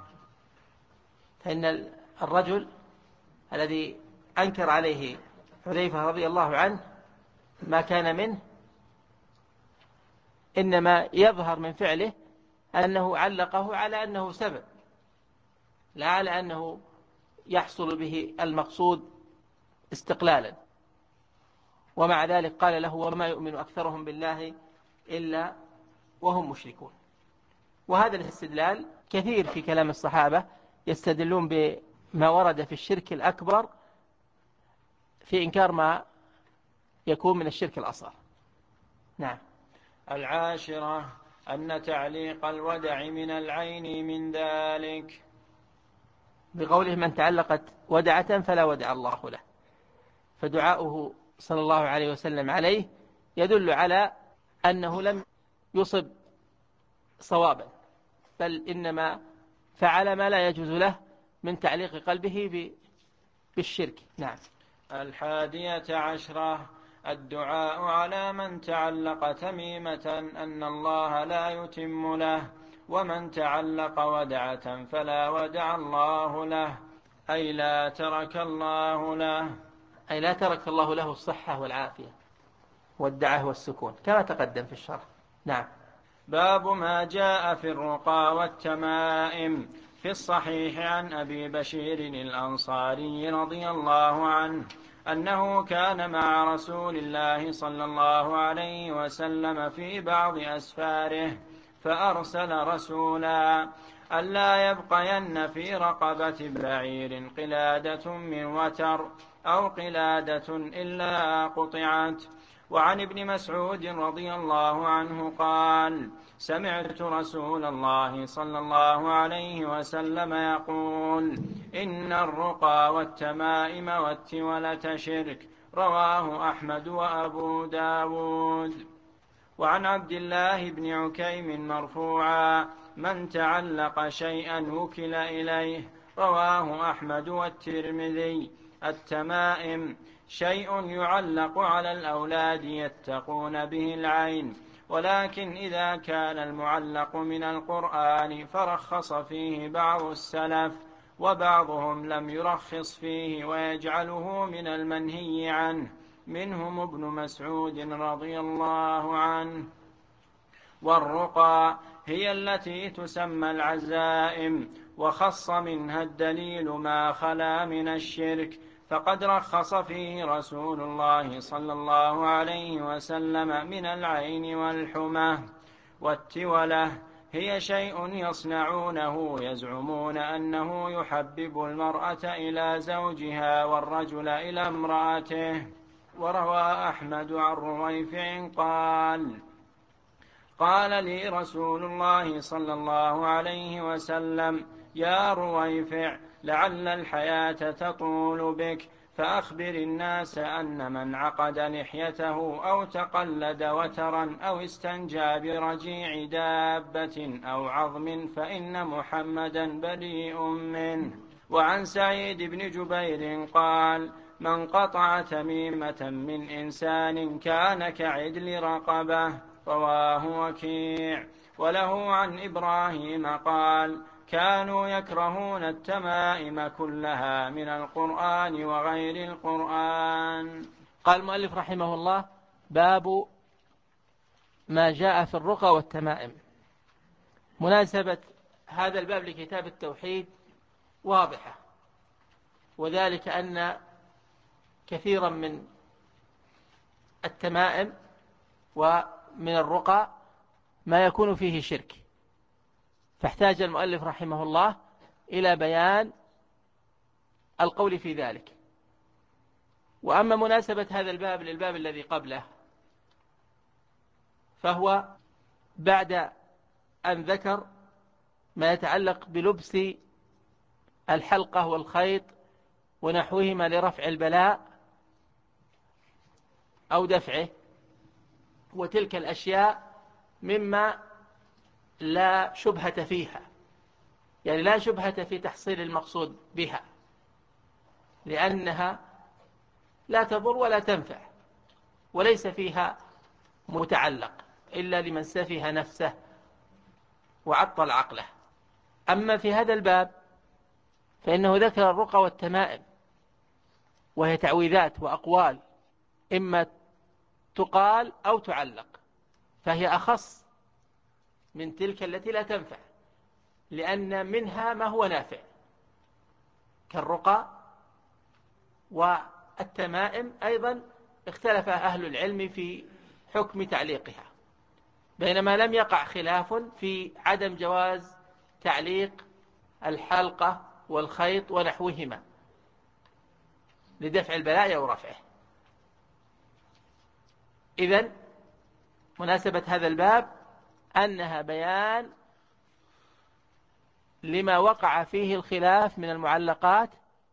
فإن الرجل الذي أنكر عليه حذيفة رضي الله عنه ما كان منه إنما يظهر من فعله أنه علقه على أنه سبب، لا على أنه يحصل به المقصود استقلالا. ومع ذلك قال له وما يؤمن أكثرهم بالله إلا وهم مشركون. وهذا الاستدلال كثير في كلام الصحابة، يستدلون بما ورد في الشرك الأكبر في إنكار ما يكون من الشرك الأصغر. نعم. العاشرة أن تعليق الودع من العين من ذلك. بقوله من تعلقت ودعة فلا ودع الله له، فدعاؤه صلى الله عليه وسلم عليه يدل على أنه لم يصب صوابا، بل إنما فعل ما لا يجوز له من تعليق قلبه بالشرك. نعم. 11 الدعاء على من تعلق تميمة أن الله لا يتم له، ومن تعلق ودعة فلا ودع الله له، أي لا ترك الله له، أي لا ترك الله له الصحة والعافية والدعة والسكون كما تقدم في الشرح. نعم. باب ما جاء في الرقى والتمائم. في الصحيح عن أبي بشير الأنصاري رضي الله عنه أنه كان مع رسول الله صلى الله عليه وسلم في بعض أسفاره، فأرسل رسولا ألا يبقين في رقبة بعير قلادة من وتر أو قلادة إلا قطعت. وعن ابن مسعود رضي الله عنه قال: سمعت رسول الله صلى الله عليه وسلم يقول: إن الرقى والتمائم والتولة شرك. رواه أحمد وأبو داود. وعن عبد الله بن عكيم مرفوعا: من تعلق شيئا وكل إليه. رواه أحمد والترمذي. التمائم شيء يعلق على الأولاد يتقون به العين، ولكن إذا كان المعلق من القرآن فرخص فيه بعض السلف، وبعضهم لم يرخص فيه ويجعله من المنهي عنه، منهم ابن مسعود رضي الله عنه. والرقى هي التي تسمى العزائم، وخص منها الدليل ما خلا من الشرك، فقد رخص فيه رسول الله صلى الله عليه وسلم من العين والحمى. والتولة هي شيء يصنعونه يزعمون أنه يحبب المرأة إلى زوجها والرجل إلى امرأته. وروى أحمد عن رويفع قال لي رسول الله صلى الله عليه وسلم: يا رويفع، لعل الحياة تطول بك، فأخبر الناس أن من عقد لحيته أو تقلد وترا أو استنجى برجيع دابة أو عظم فإن محمدا بريء منه. وعن سعيد بن جبير قال: من قطع تميمة من إنسان كان كعدل رقبة. رواه وكيع. وله عن إبراهيم قال: كانوا يكرهون التمائم كلها من القرآن وغير القرآن. قال المؤلف رحمه الله: باب ما جاء في الرقى والتمائم. مناسبة هذا الباب لكتاب التوحيد واضحة، وذلك أن كثيرا من التمائم ومن الرقى ما يكون فيه شرك، فاحتاج المؤلف رحمه الله إلى بيان القول في ذلك. وأما مناسبة هذا الباب للباب الذي قبله فهو بعد أن ذكر ما يتعلق بلبس الحلقة والخيط ونحوهما لرفع البلاء أو دفعه، وتلك الأشياء مما لا شبهة فيها، يعني لا شبهة في تحصيل المقصود بها، لأنها لا تضر ولا تنفع، وليس فيها متعلق إلا لمن سفه نفسه وعطل عقله. أما في هذا الباب فإنه ذكر الرقى والتمائم، وهي تعويذات وأقوال إما تقال أو تعلق، فهي أخص من تلك التي لا تنفع، لأن منها ما هو نافع كالرقى. والتمائم أيضا اختلف أهل العلم في حكم تعليقها، بينما لم يقع خلاف في عدم جواز تعليق الحلقة والخيط ونحوهما لدفع البلاء أو رفعه. إذن مناسبة هذا الباب أنها بيان لما وقع فيه الخلاف من المعلقات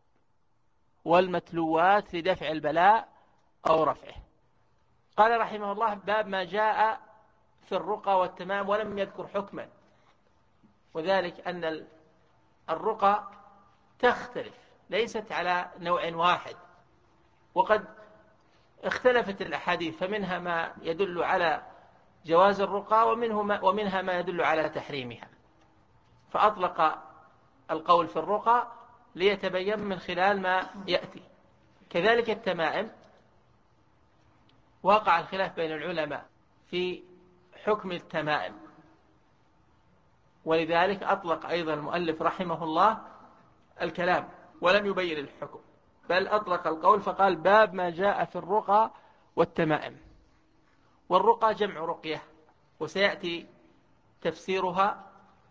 والمتلوات لدفع البلاء أو رفعه. قال رحمه الله: باب ما جاء في الرقى والتمام، ولم يذكر حكما، وذلك أن الرقى تختلف، ليست على نوع واحد، وقد اختلفت الأحاديث، فمنها ما يدل على جواز الرقى ومنها ما يدل على تحريمها، فأطلق القول في الرقى ليتبين من خلال ما يأتي. كذلك التمائم، وقع الخلاف بين العلماء في حكم التمائم، ولذلك أطلق أيضا المؤلف رحمه الله الكلام ولم يبين الحكم، بل أطلق القول فقال: باب ما جاء في الرقى والتمائم. والرقى جمع رقية، وسيأتي تفسيرها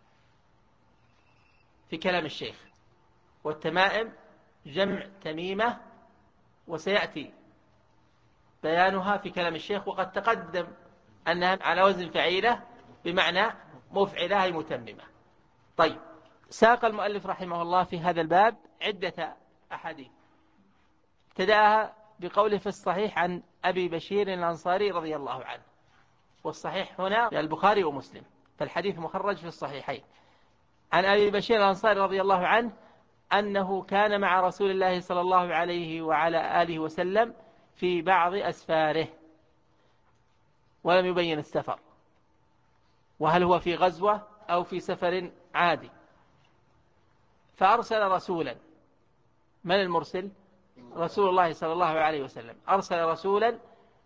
في كلام الشيخ. والتمائم جمع تميمة، وسيأتي بيانها في كلام الشيخ، وقد تقدم أنها على وزن فعيلة بمعنى مفعلة أي متممة. طيب، ساق المؤلف رحمه الله في هذا الباب عدة أحاديث، ابتدأها بقوله في الصحيح عن أبي بشير الأنصاري رضي الله عنه، والصحيح هنا البخاري ومسلم، فالحديث مخرج في الصحيحين. عن أبي بشير الأنصاري رضي الله عنه أنه كان مع رسول الله صلى الله عليه وعلى آله وسلم في بعض أسفاره، ولم يبين السفر، وهل هو في غزوة أو في سفر عادي، فأرسل رسولا. من المرسل؟ رسول الله صلى الله عليه وسلم. أرسل رسولا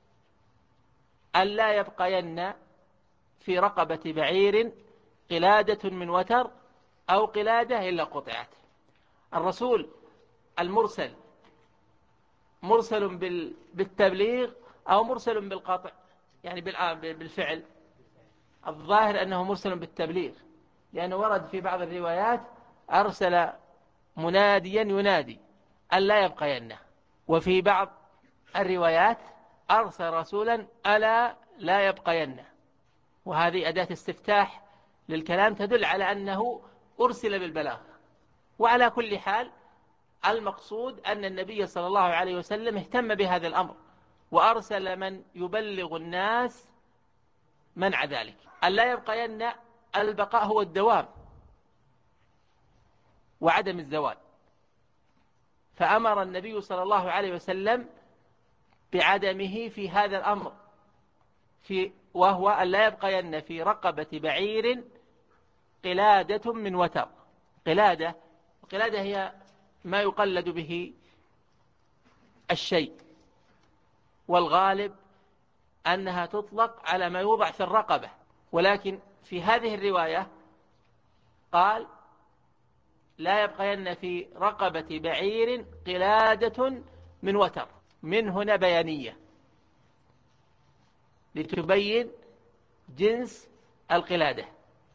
ألا يبقين في رقبة بعير قلادة من وتر أو قلادة إلا قطعت. الرسول المرسل مرسل بالتبليغ أو مرسل بالقطع، يعني بالفعل؟ الظاهر أنه مرسل بالتبليغ، لأنه ورد في بعض الروايات: أرسل مناديا ينادي ألا يبقينه. وفي بعض الروايات: أرسل رسولا ألا لا يبقينه. وهذه أداة استفتاح للكلام تدل على أنه أرسل بالبلاغ. وعلى كل حال، المقصود أن النبي صلى الله عليه وسلم اهتم بهذا الأمر، وأرسل من يبلغ الناس منع ذلك. ألا يبقين، البقاء هو الدوام وعدم الزوال، فأمر النبي صلى الله عليه وسلم بعدمه في هذا الأمر، وهو أن لا يبقين في رقبة بعير قلادة من وتر. قلادة هي ما يقلد به الشيء، والغالب أنها تطلق على ما يوضع في الرقبة، ولكن في هذه الرواية قال: لا يبقين في رقبة بعير قلادة من وتر. من هنا بيانية لتبين جنس القلادة.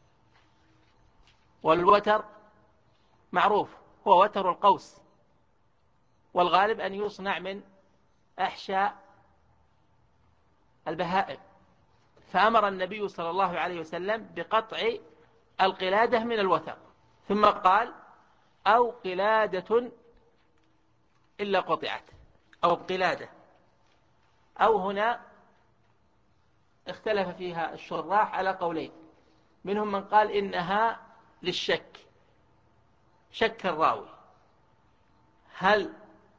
والوتر معروف هو وتر القوس، والغالب أن يصنع من أحشاء البهائم. فأمر النبي صلى الله عليه وسلم بقطع القلادة من الوتر، ثم قال: أو قلادة إلا قطعت، أو قلادة. أو هنا اختلف فيها الشراح على قولين، منهم من قال إنها للشك، شك الراوي، هل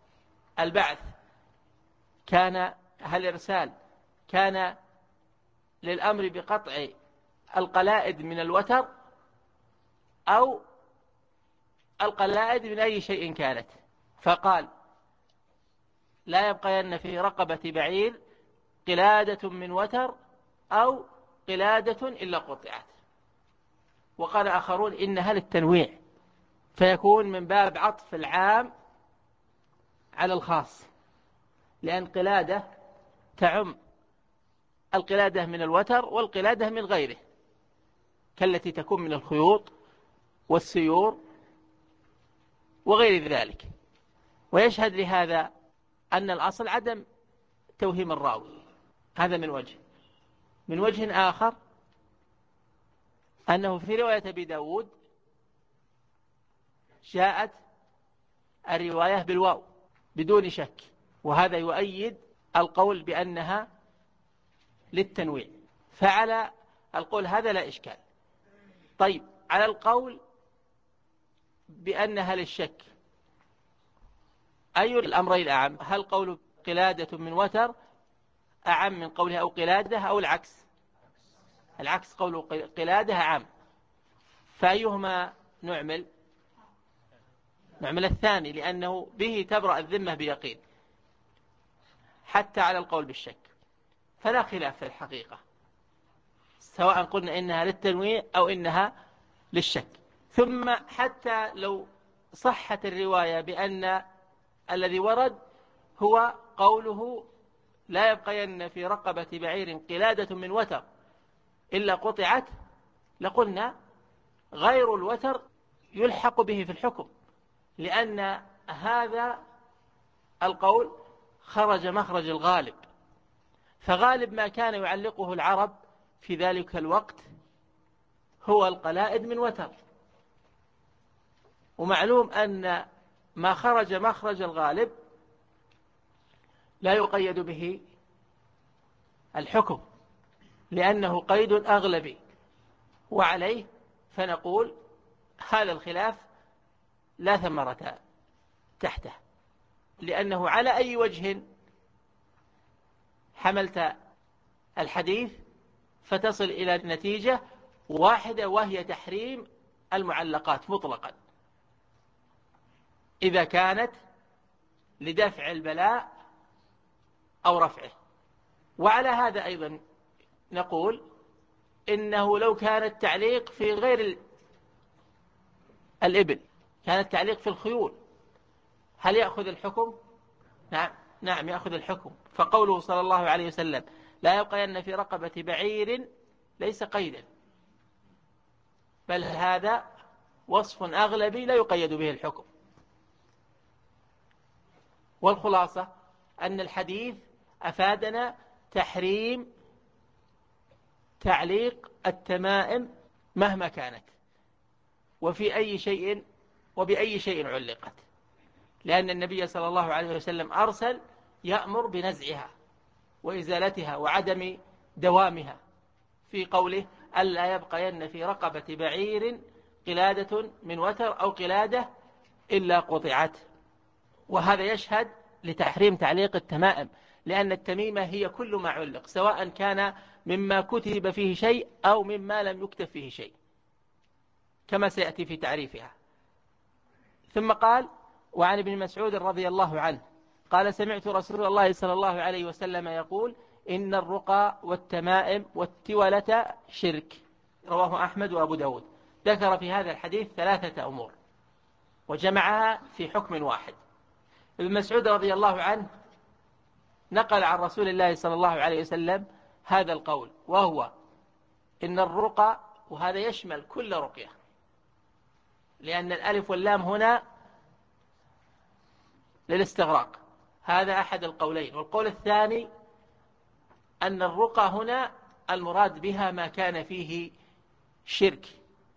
الإرسال كان للأمر بقطع القلائد من الوتر أو القلائد من أي شيء كانت. فقال: لا يبقين في رقبة بعير قلادة من وتر أو قلادة إلا قطعت. وقال آخرون إنها للتنويع، فيكون من باب عطف العام على الخاص، لأن قلادة تعم القلادة من الوتر والقلادة من غيره، كالتي تكون من الخيوط والسيور وغير ذلك. ويشهد لهذا أن الأصل عدم توهيم الراوي، هذا من وجه. من وجه آخر أنه في رواية أبي داود جاءت الرواية بالواو بدون شك، وهذا يؤيد القول بأنها للتنويع، فعلى القول هذا لا إشكال. طيب، على القول بأنها للشك، أي الأمرين أعم؟ هل قول قلادة من وتر أعم من قولها أو قلادة، أو العكس؟ العكس، قول قلادة أعم، فأيهما نعمل؟ نعمل الثاني، لأنه به تبرأ الذمة بيقين، حتى على القول بالشك فلا خلاف في الحقيقة، سواء قلنا إنها للتنويع أو إنها للشك. ثم حتى لو صحت الرواية بأن الذي ورد هو قوله لا يبقين في رقبة بعير قلادة من وتر إلا قطعت، لقلنا غير الوتر يلحق به في الحكم، لأن هذا القول خرج مخرج الغالب، فغالب ما كان يعلقه العرب في ذلك الوقت هو القلائد من وتر، ومعلوم أن ما خرج مخرج الغالب لا يقيد به الحكم، لأنه قيد أغلبي، وعليه فنقول هذا الخلاف لا ثمرة تحته، لأنه على أي وجه حملت الحديث فتصل إلى نتيجة واحدة، وهي تحريم المعلقات مطلقا إذا كانت لدفع البلاء أو رفعه. وعلى هذا أيضا نقول إنه لو كان التعليق في غير الإبل، كان التعليق في الخيول، هل يأخذ الحكم؟ نعم يأخذ الحكم. فقوله صلى الله عليه وسلم لا يبقين في رقبة بعير ليس قيدا، بل هذا وصف أغلبي لا يقيد به الحكم. والخلاصة أن الحديث أفادنا تحريم تعليق التمائم مهما كانت وفي أي شيء وبأي شيء علقت، لأن النبي صلى الله عليه وسلم أرسل يأمر بنزعها وإزالتها وعدم دوامها، في قوله ألا يبقين في رقبة بعير قلادة من وتر أو قلادة إلا قطعت. وهذا يشهد لتحريم تعليق التمائم، لأن التميمة هي كل ما علق، سواء كان مما كتب فيه شيء أو مما لم يكتب فيه شيء، كما سيأتي في تعريفها. ثم قال وعن ابن مسعود رضي الله عنه قال سمعت رسول الله صلى الله عليه وسلم يقول إن الرقى والتمائم والتولة شرك، رواه أحمد وأبو داود. ذكر في هذا الحديث 3 أمور وجمعها في حكم واحد. ابن مسعود رضي الله عنه نقل عن رسول الله صلى الله عليه وسلم هذا القول، وهو إن الرقى، وهذا يشمل كل رقية، لأن الألف واللام هنا للاستغراق، هذا أحد القولين. والقول الثاني أن الرقى هنا المراد بها ما كان فيه شرك،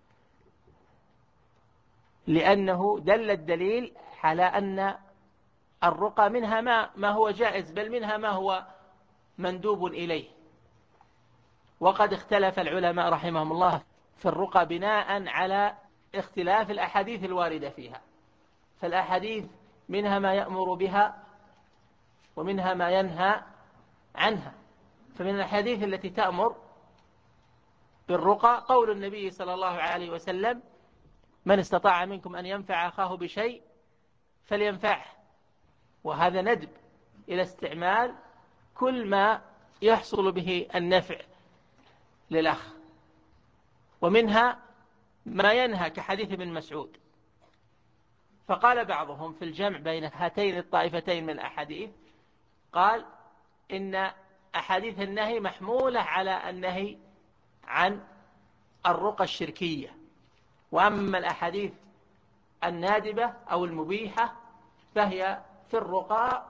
لأنه دل الدليل على أن الرقى منها ما هو جائز، بل منها ما هو مندوب إليه. وقد اختلف العلماء رحمهم الله في الرقى بناء على اختلاف الأحاديث الواردة فيها، فالأحاديث منها ما يأمر بها ومنها ما ينهى عنها. فمن الأحاديث التي تأمر بالرقى قول النبي صلى الله عليه وسلم من استطاع منكم أن ينفع أخاه بشيء فلينفعه، وهذا ندب إلى استعمال كل ما يحصل به النفع للأخ. ومنها ما ينهى كحديث ابن مسعود. فقال بعضهم في الجمع بين هاتين الطائفتين من الأحاديث، قال إن أحاديث النهي محمولة على النهي عن الرقى الشركية، وأما الأحاديث النادبة أو المبيحة فهي في الرقى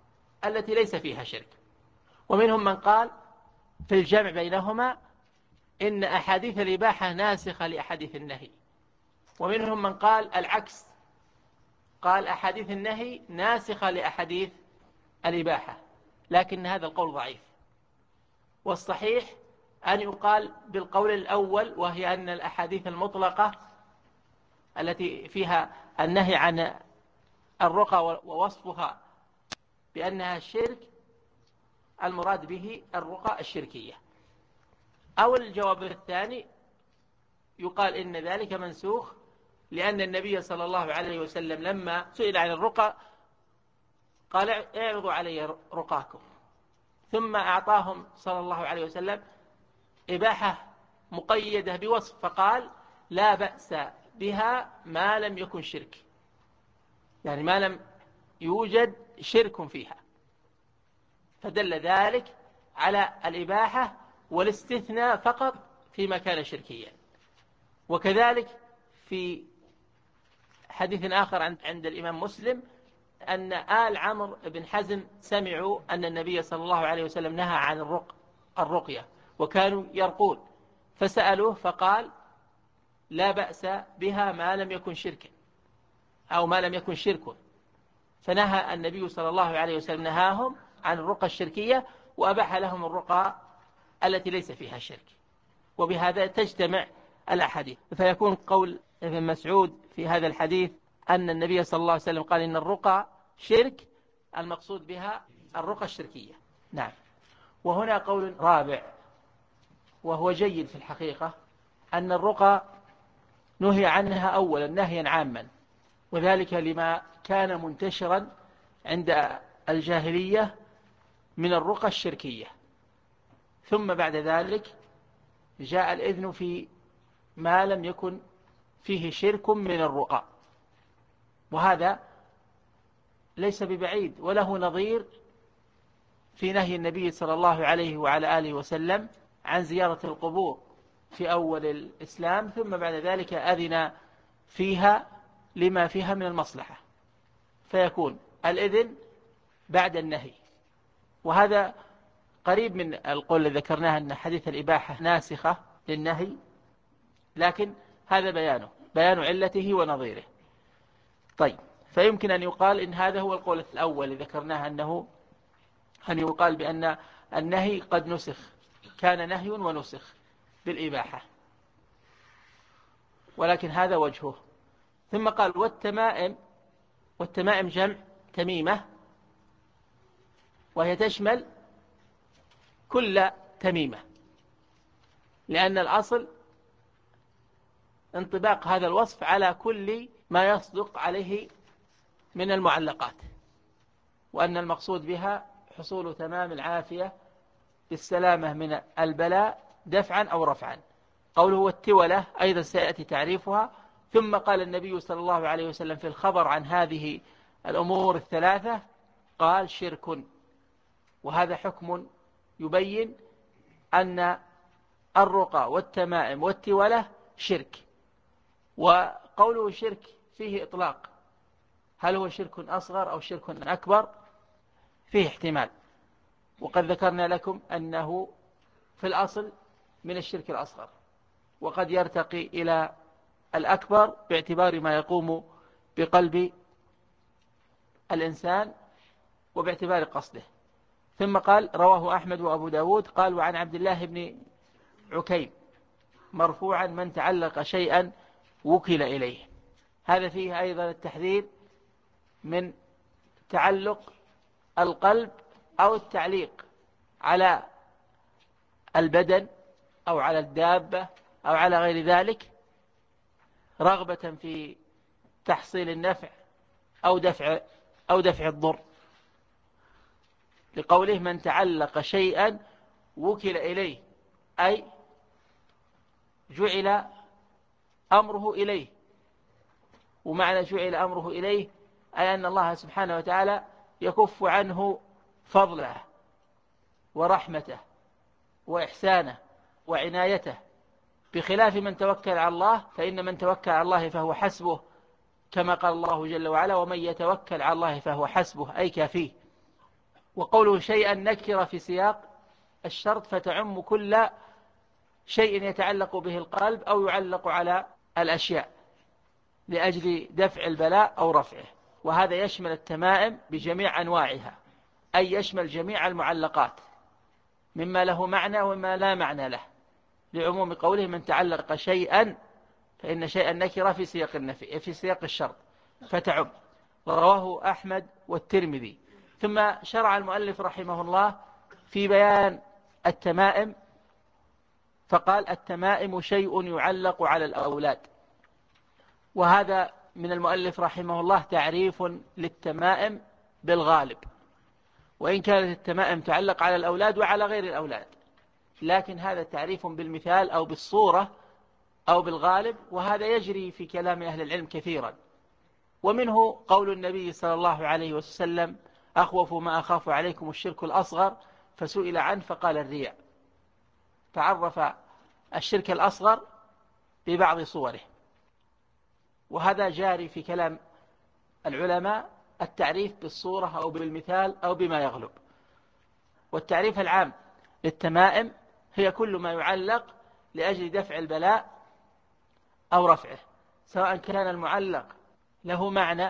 التي ليس فيها شرك. ومنهم من قال في الجمع بينهما إن أحاديث الإباحة ناسخة لأحاديث النهي، ومنهم من قال العكس، قال أحاديث النهي ناسخة لأحاديث الإباحة، لكن هذا القول ضعيف. والصحيح أن يقال بالقول الأول، وهي أن الأحاديث المطلقة التي فيها النهي عن الرقى ووصفها بأنها شرك، المراد به الرقى الشركية. أو الجواب الثاني يقال إن ذلك منسوخ، لأن النبي صلى الله عليه وسلم لما سئل عن الرقى قال اعرضوا علي رقاكم، ثم أعطاهم صلى الله عليه وسلم إباحة مقيدة بوصف، فقال لا بأس بها ما لم يكن شرك، يعني ما لم يوجد شرك فيها، فدل ذلك على الإباحة والاستثناء فقط فيما كان شركيا. وكذلك في حديث آخر عند الإمام مسلم أن آل عمرو بن حزم سمعوا أن النبي صلى الله عليه وسلم نهى عن الرقية، وكانوا يرقون، فسألوه فقال لا بأس بها ما لم يكن شركا، أو ما لم يكن شرك، فنهى النبي صلى الله عليه وسلم نهاهم عن الرقى الشركية، وأباح لهم الرقى التي ليس فيها شرك. وبهذا تجتمع الأحاديث، فيكون قول ابن مسعود في هذا الحديث أن النبي صلى الله عليه وسلم قال إن الرقى شرك، المقصود بها الرقى الشركية. نعم. وهنا قول رابع وهو جيد في الحقيقة، أن الرقى نهي عنها أولا نهيا عاما، وذلك لما كان منتشرا عند الجاهلية من الرقى الشركية، ثم بعد ذلك جاء الإذن في ما لم يكن فيه شرك من الرقى، وهذا ليس ببعيد، وله نظير في نهي النبي صلى الله عليه وعلى آله وسلم عن زيارة القبور في أول الإسلام، ثم بعد ذلك أذن فيها لما فيها من المصلحة، فيكون الإذن بعد النهي. وهذا قريب من القول الذي ذكرناه أن حديث الإباحة ناسخة للنهي، لكن هذا بيان علته ونظيره. طيب، فيمكن أن يقال إن هذا هو القول الأول الذي ذكرناه، أن يقال بأن النهي قد نسخ، كان نهي ونسخ بالإباحة، ولكن هذا وجهه. ثم قال والتمائم جمع تميمة، وهي تشمل كل تميمة، لأن الأصل انطباق هذا الوصف على كل ما يصدق عليه من المعلقات، وأن المقصود بها حصول تمام العافية بالسلامة من البلاء دفعا أو رفعا. قوله والتولة أيضا سيأتي تعريفها. ثم قال النبي صلى الله عليه وسلم في الخبر عن هذه الأمور الثلاثة قال شرك، وهذا حكم يبين أن الرقى والتمائم والتولة شرك. وقوله شرك فيه إطلاق، هل هو شرك أصغر أو شرك أكبر؟ فيه احتمال، وقد ذكرنا لكم أنه في الأصل من الشرك الأصغر، وقد يرتقي إلى الأكبر باعتبار ما يقوم بقلب الإنسان وباعتبار قصده. ثم قال رواه أحمد وأبو داود قال وعن عبد الله بن عكيم مرفوعا من تعلق شيئا وكل إليه. هذا فيه أيضا التحذير من تعلق القلب أو التعليق على البدن أو على الدابة أو على غير ذلك، رغبة في تحصيل النفع أو دفع الضر، لقوله من تعلق شيئا وكل إليه، أي جعل أمره إليه. ومعنى جعل أمره إليه أي أن الله سبحانه وتعالى يكف عنه فضله ورحمته وإحسانه وعنايته، بخلاف من توكل على الله، فإن من توكل على الله فهو حسبه، كما قال الله جل وعلا ومن يتوكل على الله فهو حسبه أي كافيه. وقوله شيئا نكر في سياق الشرط فتعم كل شيء يتعلق به القلب أو يعلق على الأشياء لأجل دفع البلاء أو رفعه. وهذا يشمل التمائم بجميع أنواعها، أي يشمل جميع المعلقات مما له معنى وما لا معنى له، لعموم قوله من تعلق شيئا فإن شيئا نكرة في سياق النفي في سياق الشرط فتعم. رواه أحمد والترمذي. ثم شرع المؤلف رحمه الله في بيان التمائم فقال التمائم شيء يعلق على الأولاد. وهذا من المؤلف رحمه الله تعريف للتمائم بالغالب، وإن كانت التمائم تعلق على الأولاد وعلى غير الأولاد، لكن هذا تعريف بالمثال أو بالصورة أو بالغالب، وهذا يجري في كلام أهل العلم كثيرا. ومنه قول النبي صلى الله عليه وسلم أخوف ما أخاف عليكم الشرك الأصغر، فسئل عنه فقال الرياء، فعرف الشرك الأصغر ببعض صوره. وهذا جاري في كلام العلماء التعريف بالصورة أو بالمثال أو بما يغلب. والتعريف العام للتمائم هي كل ما يعلق لأجل دفع البلاء أو رفعه، سواء كان المعلق له معنى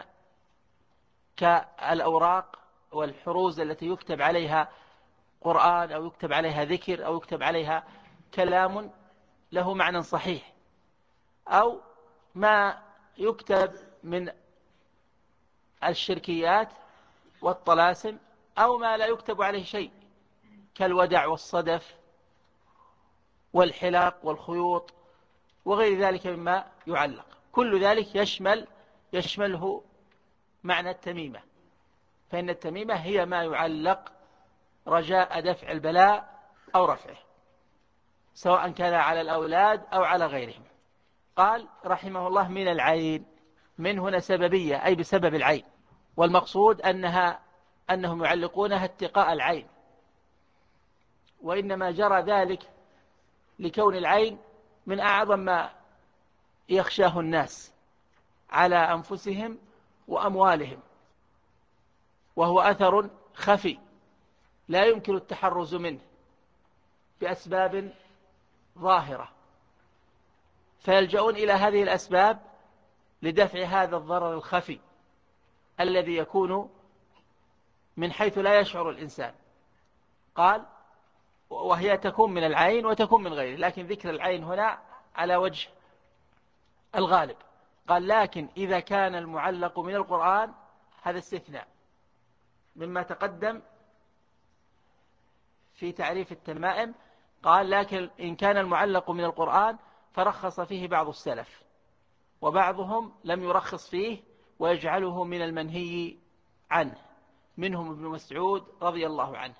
كالأوراق والحروز التي يكتب عليها قرآن أو يكتب عليها ذكر أو يكتب عليها كلام له معنى صحيح، أو ما يكتب من الشركيات والطلاسم، أو ما لا يكتب عليه شيء كالودع والصدف والحلاق والخيوط وغير ذلك مما يعلق. كل ذلك يشمله معنى التميمة، فإن التميمة هي ما يعلق رجاء دفع البلاء أو رفعه، سواء كان على الأولاد أو على غيرهم. قال رحمه الله من العين، من هنا سببية أي بسبب العين، والمقصود أنهم يعلقونها اتقاء العين، وإنما جرى ذلك لكون العين من أعظم ما يخشاه الناس على أنفسهم وأموالهم، وهو أثر خفي لا يمكن التحرز منه بأسباب ظاهرة، فيلجؤون إلى هذه الأسباب لدفع هذا الضرر الخفي الذي يكون من حيث لا يشعر الإنسان. قال وهي تكون من العين وتكون من غيره، لكن ذكر العين هنا على وجه الغالب. قال لكن إذا كان المعلق من القرآن، هذا استثناء مما تقدم في تعريف التمائم. قال لكن إن كان المعلق من القرآن فرخص فيه بعض السلف، وبعضهم لم يرخص فيه ويجعله من المنهي عنه، منهم ابن مسعود رضي الله عنه.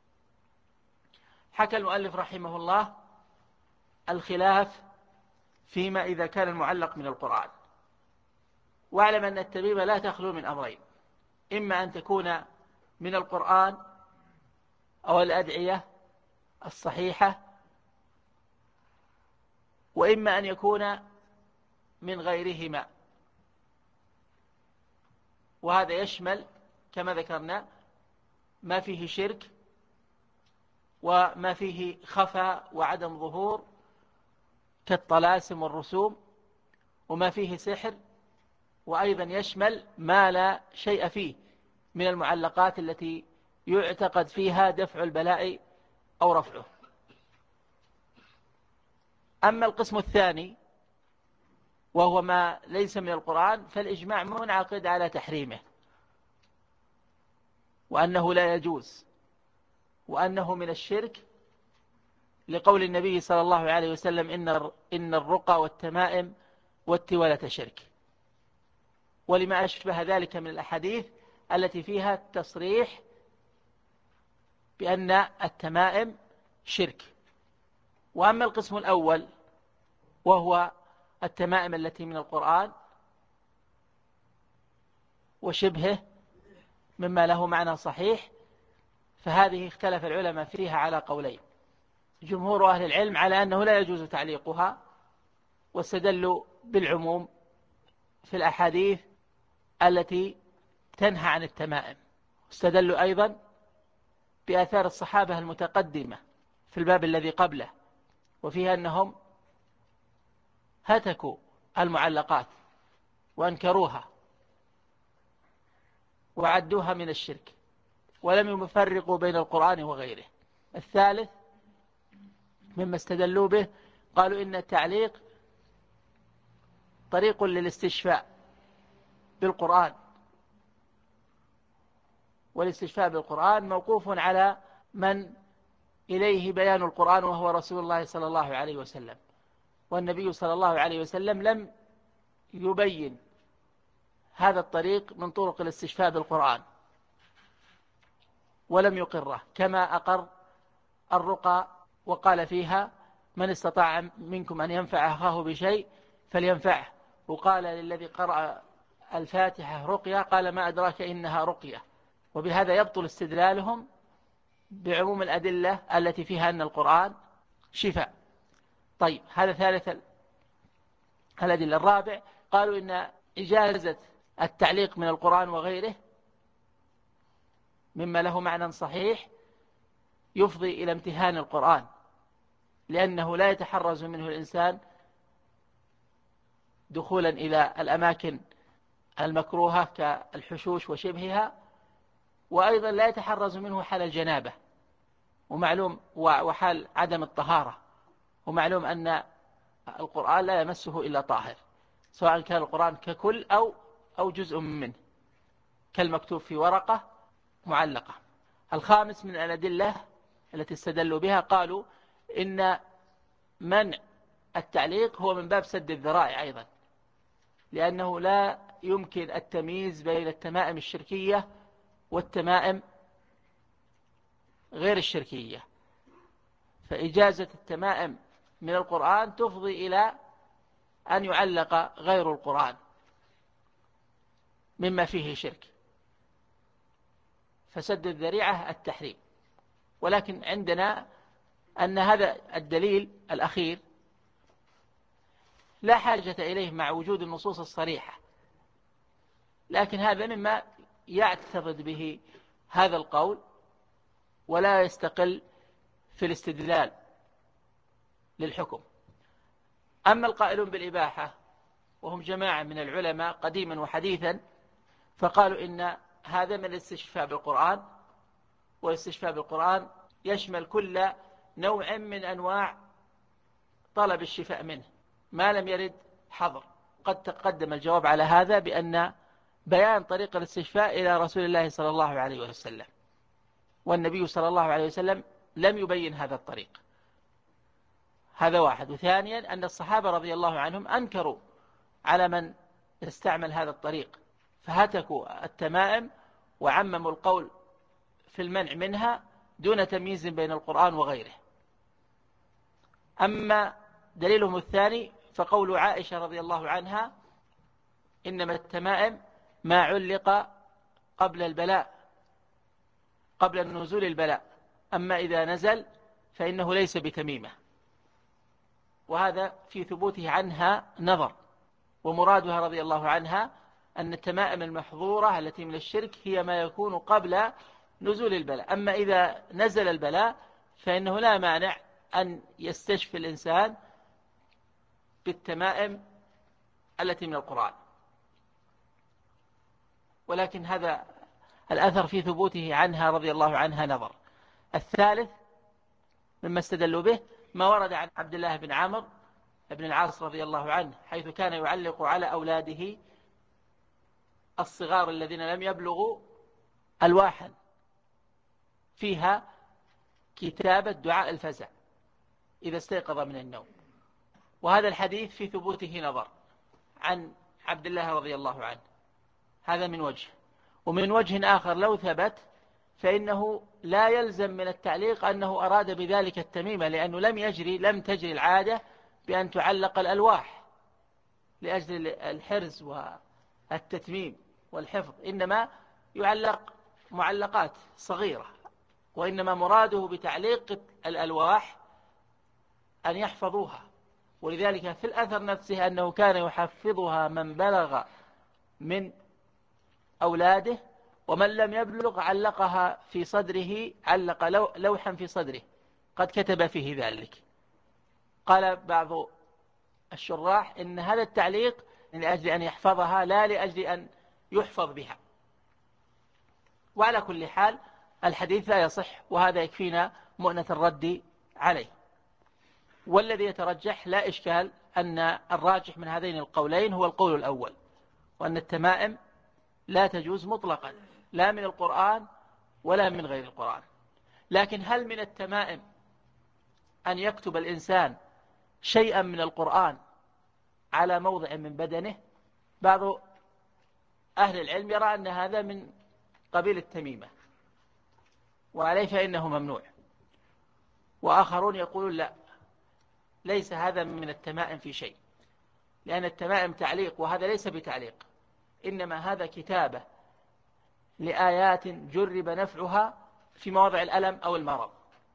حكى المؤلف رحمه الله الخلاف فيما إذا كان المعلق من القرآن. واعلم أن التميمة لا تخلو من أمرين، إما أن تكون من القرآن أو الأدعية الصحيحة، وإما أن يكون من غيرهما. وهذا يشمل كما ذكرنا ما فيه شرك وما فيه خفاء وعدم ظهور كالطلاسم والرسوم، وما فيه سحر، وأيضا يشمل ما لا شيء فيه من المعلقات التي يعتقد فيها دفع البلاء أو رفعه. أما القسم الثاني وهو ما ليس من القرآن فالإجماع منعقد على تحريمه، وأنه لا يجوز، وأنه من الشرك، لقول النبي صلى الله عليه وسلم إن الرقى والتمائم والتولة شرك، ولما أشبه ذلك من الأحاديث التي فيها التصريح بأن التمائم شرك. وأما القسم الأول وهو التمائم التي من القرآن وشبهه مما له معنى صحيح، فهذه اختلف العلماء فيها على قولين. جمهور أهل العلم على أنه لا يجوز تعليقها، واستدلوا بالعموم في الأحاديث التي تنهى عن التمائم، واستدلوا أيضا بآثار الصحابة المتقدمة في الباب الذي قبله وفيها أنهم هتكوا المعلقات وأنكروها وعدوها من الشرك ولم يفرقوا بين القرآن وغيره. الثالث مما استدلوا به قالوا إن التعليق طريق للاستشفاء بالقرآن، والاستشفاء بالقرآن موقوف على من إليه بيان القرآن وهو رسول الله صلى الله عليه وسلم، والنبي صلى الله عليه وسلم لم يبين هذا الطريق من طرق الاستشفاء بالقرآن ولم يقره، كما أقر الرقى وقال فيها من استطاع منكم أن ينفع أخاه بشيء فلينفعه، وقال للذي قرأ الفاتحة رقية قال ما أدراك إنها رقية. وبهذا يبطل استدلالهم بعموم الأدلة التي فيها أن القرآن شفاء. طيب، هذا ثالث الأدلة. الرابع قالوا إن إجازة التعليق من القرآن وغيره مما له معنى صحيح يفضي إلى امتهان القرآن، لأنه لا يتحرز منه الإنسان دخولا إلى الأماكن المكروهة كالحشوش وشبهها، وأيضا لا يتحرز منه حال الجنابة ومعلوم وحال عدم الطهارة، ومعلوم أن القرآن لا يمسه إلا طاهر، سواء كان القرآن ككل أو جزء منه كالمكتوب في ورقة معلقة. الخامس من الأدلة التي استدلوا بها قالوا إن منع التعليق هو من باب سد الذرائع أيضا، لأنه لا يمكن التمييز بين التمائم الشركية والتمائم غير الشركية، فإجازة التمائم من القرآن تفضي إلى أن يعلق غير القرآن مما فيه شرك، فسد الذريعة التحريم. ولكن عندنا أن هذا الدليل الأخير لا حاجة إليه مع وجود النصوص الصريحة، لكن هذا مما يعترض به هذا القول ولا يستقل في الاستدلال للحكم. أما القائلون بالإباحة وهم جماعة من العلماء قديما وحديثا فقالوا إن هذا من الاستشفاء بالقرآن، والاستشفاء بالقرآن يشمل كل نوع من أنواع طلب الشفاء منه ما لم يرد حظر. قد تقدم الجواب على هذا بأن بيان طريق الاستشفاء إلى رسول الله صلى الله عليه وسلم، والنبي صلى الله عليه وسلم لم يبين هذا الطريق. هذا واحد. وثانيا أن الصحابة رضي الله عنهم أنكروا على من استعمل هذا الطريق فهتكوا التمائم وعمموا القول في المنع منها دون تمييز بين القرآن وغيره. أما دليلهم الثاني فقول عائشة رضي الله عنها إنما التمائم ما علق قبل البلاء، قبل النزول البلاء، أما إذا نزل فإنه ليس بتميمة. وهذا في ثبوته عنها نظر، ومرادها رضي الله عنها أن التمائم المحظورة التي من الشرك هي ما يكون قبل نزول البلاء، أما إذا نزل البلاء فإنه لا مانع أن يستشفي الإنسان بالتمائم التي من القرآن. ولكن هذا الأثر في ثبوته عنها رضي الله عنها نظر. الثالث مما استدلوا به ما ورد عن عبد الله بن عمرو بن العاص رضي الله عنه، حيث كان يعلق على أولاده الصغار الذين لم يبلغوا ألواحا فيها كتابة دعاء الفزع إذا استيقظ من النوم. وهذا الحديث في ثبوته نظر عن عبد الله رضي الله عنه، هذا من وجه. ومن وجه آخر لو ثبت فإنه لا يلزم من التعليق أنه أراد بذلك التميمة، لأنه لم تجري العادة بأن تعلق الألواح لأجل الحرز والتتميم والحفظ، إنما يعلق معلقات صغيرة، وإنما مراده بتعليق الألواح أن يحفظوها. ولذلك في الأثر نفسه أنه كان يحفظها من بلغ من أولاده، ومن لم يبلغ علقها في صدره، علق لوحا في صدره قد كتب فيه ذلك. قال بعض الشراح إن هذا التعليق لأجل أن يحفظها لا لأجل أن يحفظ بها. وعلى كل حال الحديث لا يصح، وهذا يكفينا مؤنة الرد عليه. والذي يترجح لا إشكال أن الراجح من هذين القولين هو القول الأول، وأن التمائم لا تجوز مطلقا لا من القرآن ولا من غير القرآن. لكن هل من التمائم أن يكتب الإنسان شيئا من القرآن على موضع من بدنه؟ بعض أهل العلم يرى أن هذا من قبيل التميمة وعليه فإنه ممنوع، وآخرون يقولون لا، ليس هذا من التمائم في شيء، لأن التمائم تعليق وهذا ليس بتعليق، إنما هذا كتابة لآيات جرب نفعها في مواضع الألم أو المرض.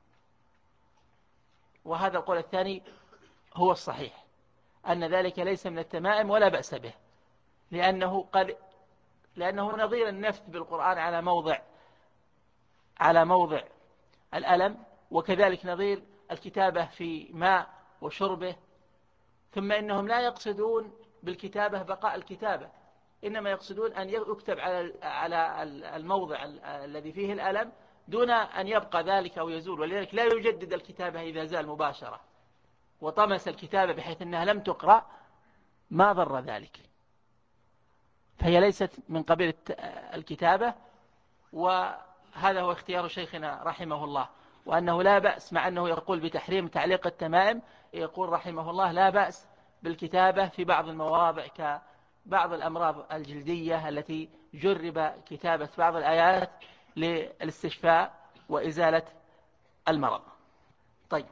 وهذا القول الثاني هو الصحيح، أن ذلك ليس من التمائم ولا بأس به، لأنه نظير النفث بالقرآن على موضع الألم، وكذلك نظير الكتابة في ماء وشربه. ثم إنهم لا يقصدون بالكتابة بقاء الكتابة، إنما يقصدون أن يكتب على الموضع الذي فيه الألم دون أن يبقى ذلك أو يزول. ولذلك لا يجدد الكتابة إذا زال مباشرة، وطمس الكتابة بحيث أنها لم تقرأ ما ضر ذلك، فهي ليست من قبيل الكتابة. وهذا هو اختيار شيخنا رحمه الله، وأنه لا بأس، مع أنه يقول بتحريم تعليق التمائم، يقول رحمه الله لا بأس بالكتابة في بعض المواضع كبعض الأمراض الجلدية التي جرب كتابة بعض الآيات للاستشفاء وإزالة المرض. طيب،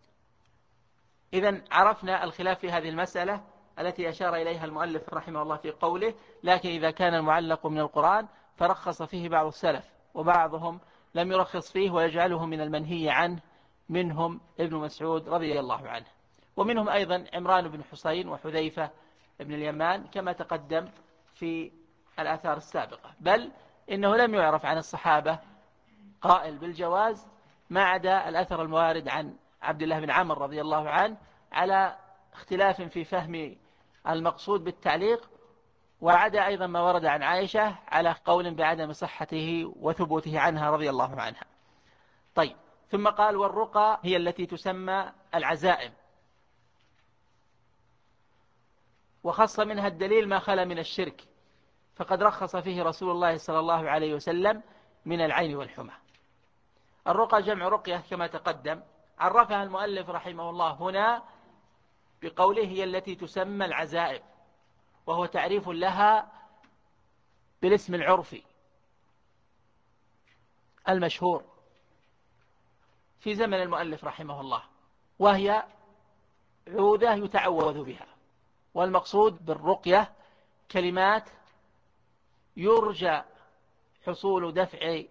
إذن عرفنا الخلاف في هذه المسألة التي أشار إليها المؤلف رحمه الله في قوله: لكن إذا كان المعلق من القرآن فرخص فيه بعض السلف، وبعضهم لم يرخص فيه ويجعله من المنهي عنه، منهم ابن مسعود رضي الله عنه، ومنهم أيضا عمران بن حسين وحذيفة بن اليمان كما تقدم في الآثار السابقة. بل إنه لم يعرف عن الصحابة قائل بالجواز ما عدا الأثر الموارد عن عبد الله بن عمرو رضي الله عنه على اختلاف في فهم المقصود بالتعليق، وعدا أيضا ما ورد عن عائشة على قول بعدم صحته وثبوته عنها رضي الله عنها. طيب، ثم قال: والرقى هي التي تسمى العزائم، وخص منها الدليل ما خلا من الشرك، فقد رخص فيه رسول الله صلى الله عليه وسلم من العين والحمى. الرقى جمع رقية كما تقدم، عرفها المؤلف رحمه الله هنا بقوله هي التي تسمى العزائم، وهو تعريف لها بالاسم العرفي المشهور في زمن المؤلف رحمه الله، وهي عوذة يتعوذ بها. والمقصود بالرقية كلمات يرجى حصول دفع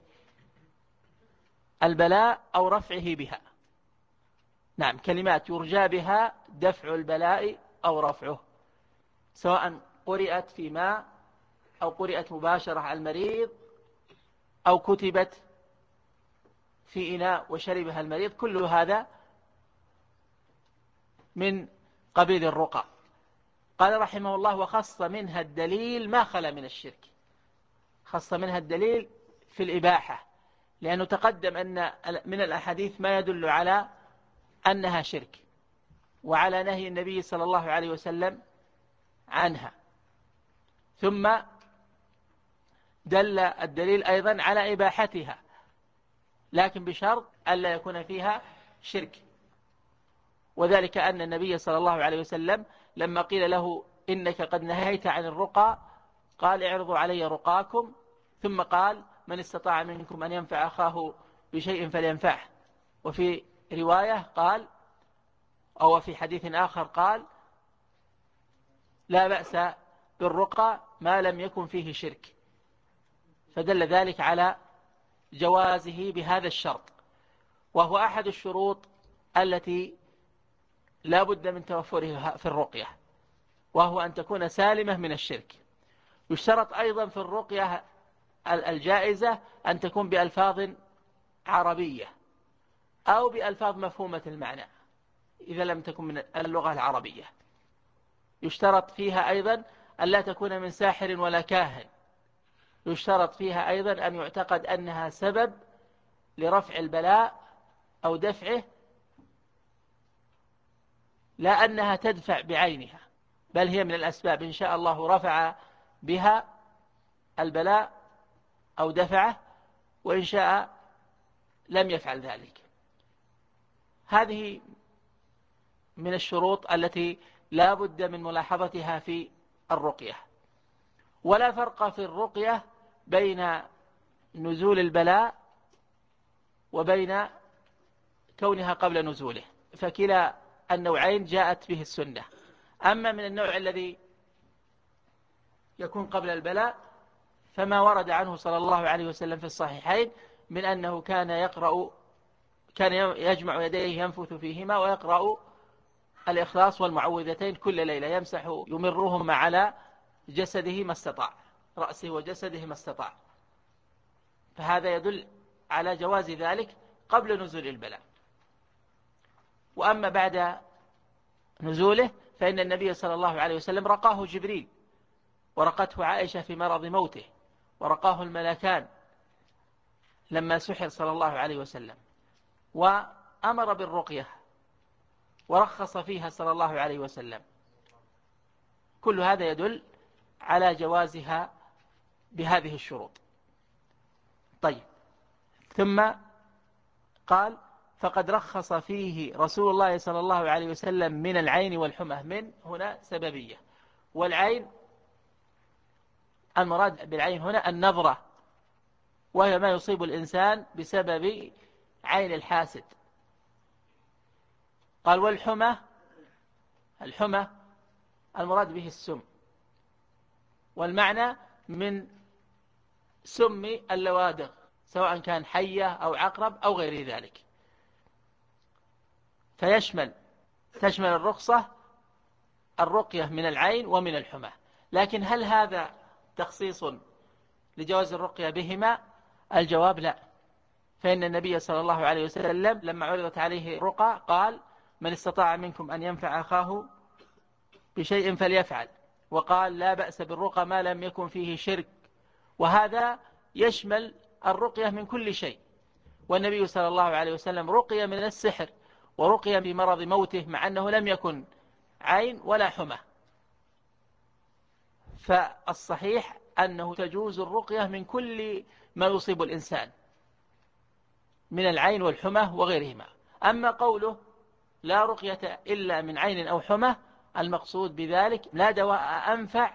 البلاء أو رفعه بها. نعم، كلمات يرجى بها دفع البلاء أو رفعه، سواء قرأت في ماء أو قرأت مباشرة على المريض أو كتبت في إناء وشربها المريض، كل هذا من قبيل الرقى. قال رحمه الله: وخص منها الدليل ما خلا من الشرك. خص منها الدليل في الإباحة، لأنه تقدم أن من الأحاديث ما يدل على أنها شرك، وعلى نهي النبي صلى الله عليه وسلم عنها. ثم دل الدليل أيضا على إباحتها، لكن بشرط ألا يكون فيها شرك، وذلك أن النبي صلى الله عليه وسلم لما قيل له: إنك قد نهيت عن الرقى، قال: اعرضوا علي رقاكم. ثم قال: من استطاع منكم أن ينفع أخاه بشيء فلينفعه. وفي رواية قال، أو في حديث آخر قال: لا بأس بالرقى ما لم يكن فيه شرك. فدل ذلك على جوازه بهذا الشرط، وهو أحد الشروط التي لا بد من توفرها في الرقية، وهو أن تكون سالمة من الشرك. يشترط أيضا في الرقية الجائزة أن تكون بألفاظ عربية أو بألفاظ مفهومة المعنى، إذا لم تكن من اللغة العربية. يشترط فيها أيضا أن لا تكون من ساحر ولا كاهن. يشترط فيها أيضا أن يعتقد أنها سبب لرفع البلاء أو دفعه، لا أنها تدفع بعينها، بل هي من الأسباب إن شاء الله رفع بها البلاء أو دفعه، وإن شاء لم يفعل ذلك. هذه من الشروط التي لا بد من ملاحظتها في الرقية. ولا فرق في الرقية بين نزول البلاء وبين كونها قبل نزوله، فكلا النوعين جاءت به السنة. أما من النوع الذي يكون قبل البلاء فما ورد عنه صلى الله عليه وسلم في الصحيحين من أنه كان يجمع يديه ينفث فيهما ويقرأ الإخلاص والمعوذتين كل ليلة، يمسح يمرهما على جسده ما استطاع، رأسه وجسده ما استطاع. فهذا يدل على جواز ذلك قبل نزول البلاء. وأما بعد نزوله فإن النبي صلى الله عليه وسلم رقاه جبريل، ورقته عائشة في مرض موته، ورقاه الملكان لما سحر صلى الله عليه وسلم، وأمر بالرقية ورخص فيها صلى الله عليه وسلم. كل هذا يدل على جوازها بهذه الشروط. طيب، ثم قال فقد رخص فيه رسول الله صلى الله عليه وسلم من العين والحمى. من هنا سببية، والعين المراد بالعين هنا النظرة، وهي ما يصيب الإنسان بسبب عين الحاسد. قال والحمى، الحمى المراد به السم، والمعنى من سم اللوادغ سواء كان حية أو عقرب أو غير ذلك. تشمل الرخصة الرقية من العين ومن الحمى. لكن هل هذا تخصيص لجواز الرقية بهما؟ الجواب لا. فإن النبي صلى الله عليه وسلم لما عرضت عليه الرقى قال من استطاع منكم أن ينفع أخاه بشيء فليفعل، وقال لا بأس بالرقى ما لم يكن فيه شرك، وهذا يشمل الرقية من كل شيء. والنبي صلى الله عليه وسلم رقي من السحر ورقي بمرض موته مع أنه لم يكن عين ولا حمى. فالصحيح أنه تجوز الرقية من كل ما يصيب الإنسان من العين والحمى وغيرهما. أما قوله لا رقية إلا من عين أو حمى، المقصود بذلك لا دواء أنفع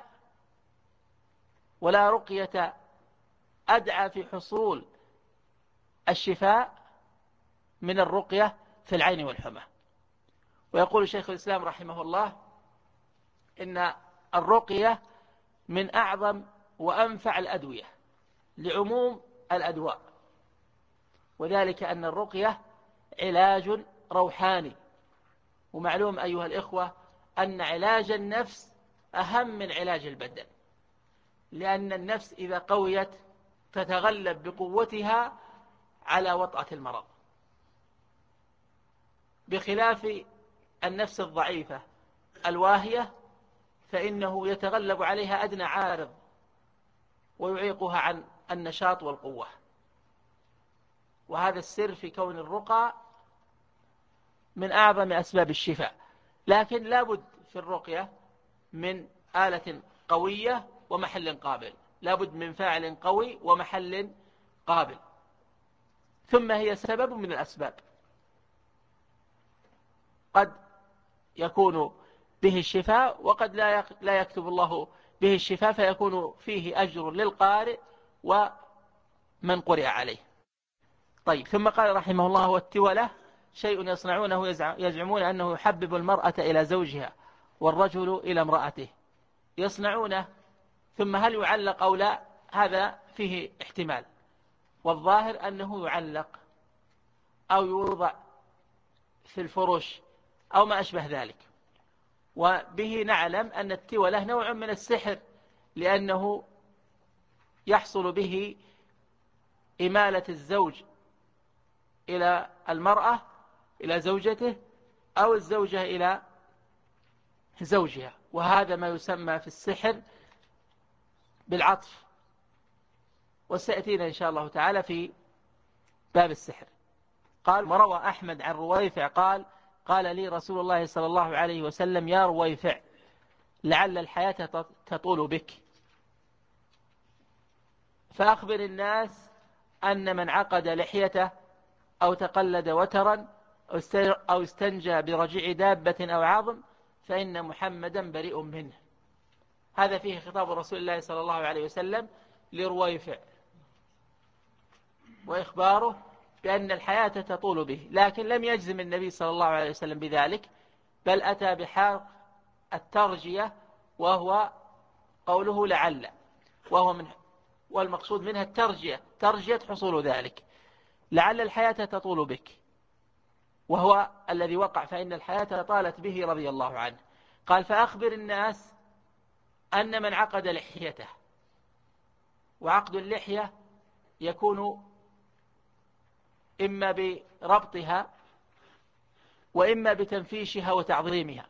ولا رقية أدعى في حصول الشفاء من الرقية في العين والحمى. ويقول شيخ الإسلام رحمه الله إن الرقية من أعظم وأنفع الأدوية لعموم الأدواء، وذلك أن الرقية علاج روحاني. ومعلوم أيها الإخوة أن علاج النفس أهم من علاج البدن، لأن النفس إذا قويت تتغلب بقوتها على وطأة المرض، بخلاف النفس الضعيفة الواهية فإنه يتغلب عليها أدنى عارض ويعيقها عن النشاط والقوة. وهذا السر في كون الرقى من أعظم أسباب الشفاء. لكن لابد في الرقية من آلة قوية ومحل قابل، لابد من فاعل قوي ومحل قابل. ثم هي سبب من الأسباب، قد يكون به الشفاء وقد لا يكتب الله به الشفاء، فيكون فيه أجر للقارئ ومن قرئ عليه. طيب، ثم قال رحمه الله والتولة شيء يصنعونه يزعمون أنه يحبب المرأة إلى زوجها والرجل إلى امرأته. يصنعونه، ثم هل يعلق أو لا؟ هذا فيه احتمال، والظاهر أنه يعلق أو يوضع في الفرش أو ما أشبه ذلك. وبه نعلم أن التولة نوع من السحر، لأنه يحصل به إمالة الزوج إلى المرأة إلى زوجته أو الزوجة إلى زوجها، وهذا ما يسمى في السحر بالعطف، وسيأتينا إن شاء الله تعالى في باب السحر. قال وروى أحمد عن رويفع قال لي رسول الله صلى الله عليه وسلم يا رويفع لعل الحياة تطول بك، فأخبر الناس أن من عقد لحيته أو تقلد وترا أو استنجى برجيع دابة أو عظم فإن محمدا بريء منه. هذا فيه خطاب رسول الله صلى الله عليه وسلم لرويفع، وإخباره بأن الحياة تطول به، لكن لم يجزم النبي صلى الله عليه وسلم بذلك، بل أتى بحرف الترجية، وهو قوله لعل، والمقصود منها الترجية، ترجية حصول ذلك، لعل الحياة تطول بك، وهو الذي وقع، فإن الحياة طالت به رضي الله عنه. قال فأخبر الناس أن من عقد لحيته، وعقد اللحية يكون إما بربطها وإما بتنفيشها وتعظيمها،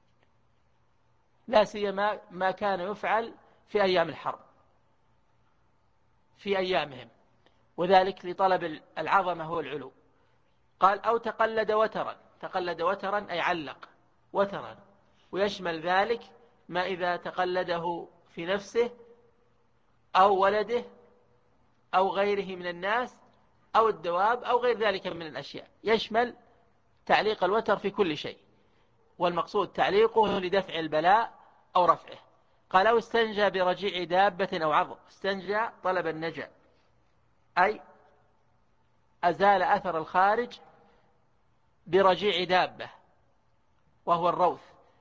لا سيما ما كان يفعل في أيام الحرب في أيامهم، وذلك لطلب العظمة والعلو. قال أو تقلد وترا أي علق وترا، ويشمل ذلك ما إذا تقلده في نفسه أو ولده أو غيره من الناس أو الدواب أو غير ذلك من الأشياء، يشمل تعليق الوتر في كل شيء، والمقصود تعليقه لدفع البلاء أو رفعه. قال أو استنجى برجيع دابة أو عظم، استنجى طلب النجا، أي أزال أثر الخارج برجيع دابة، وهو الروث،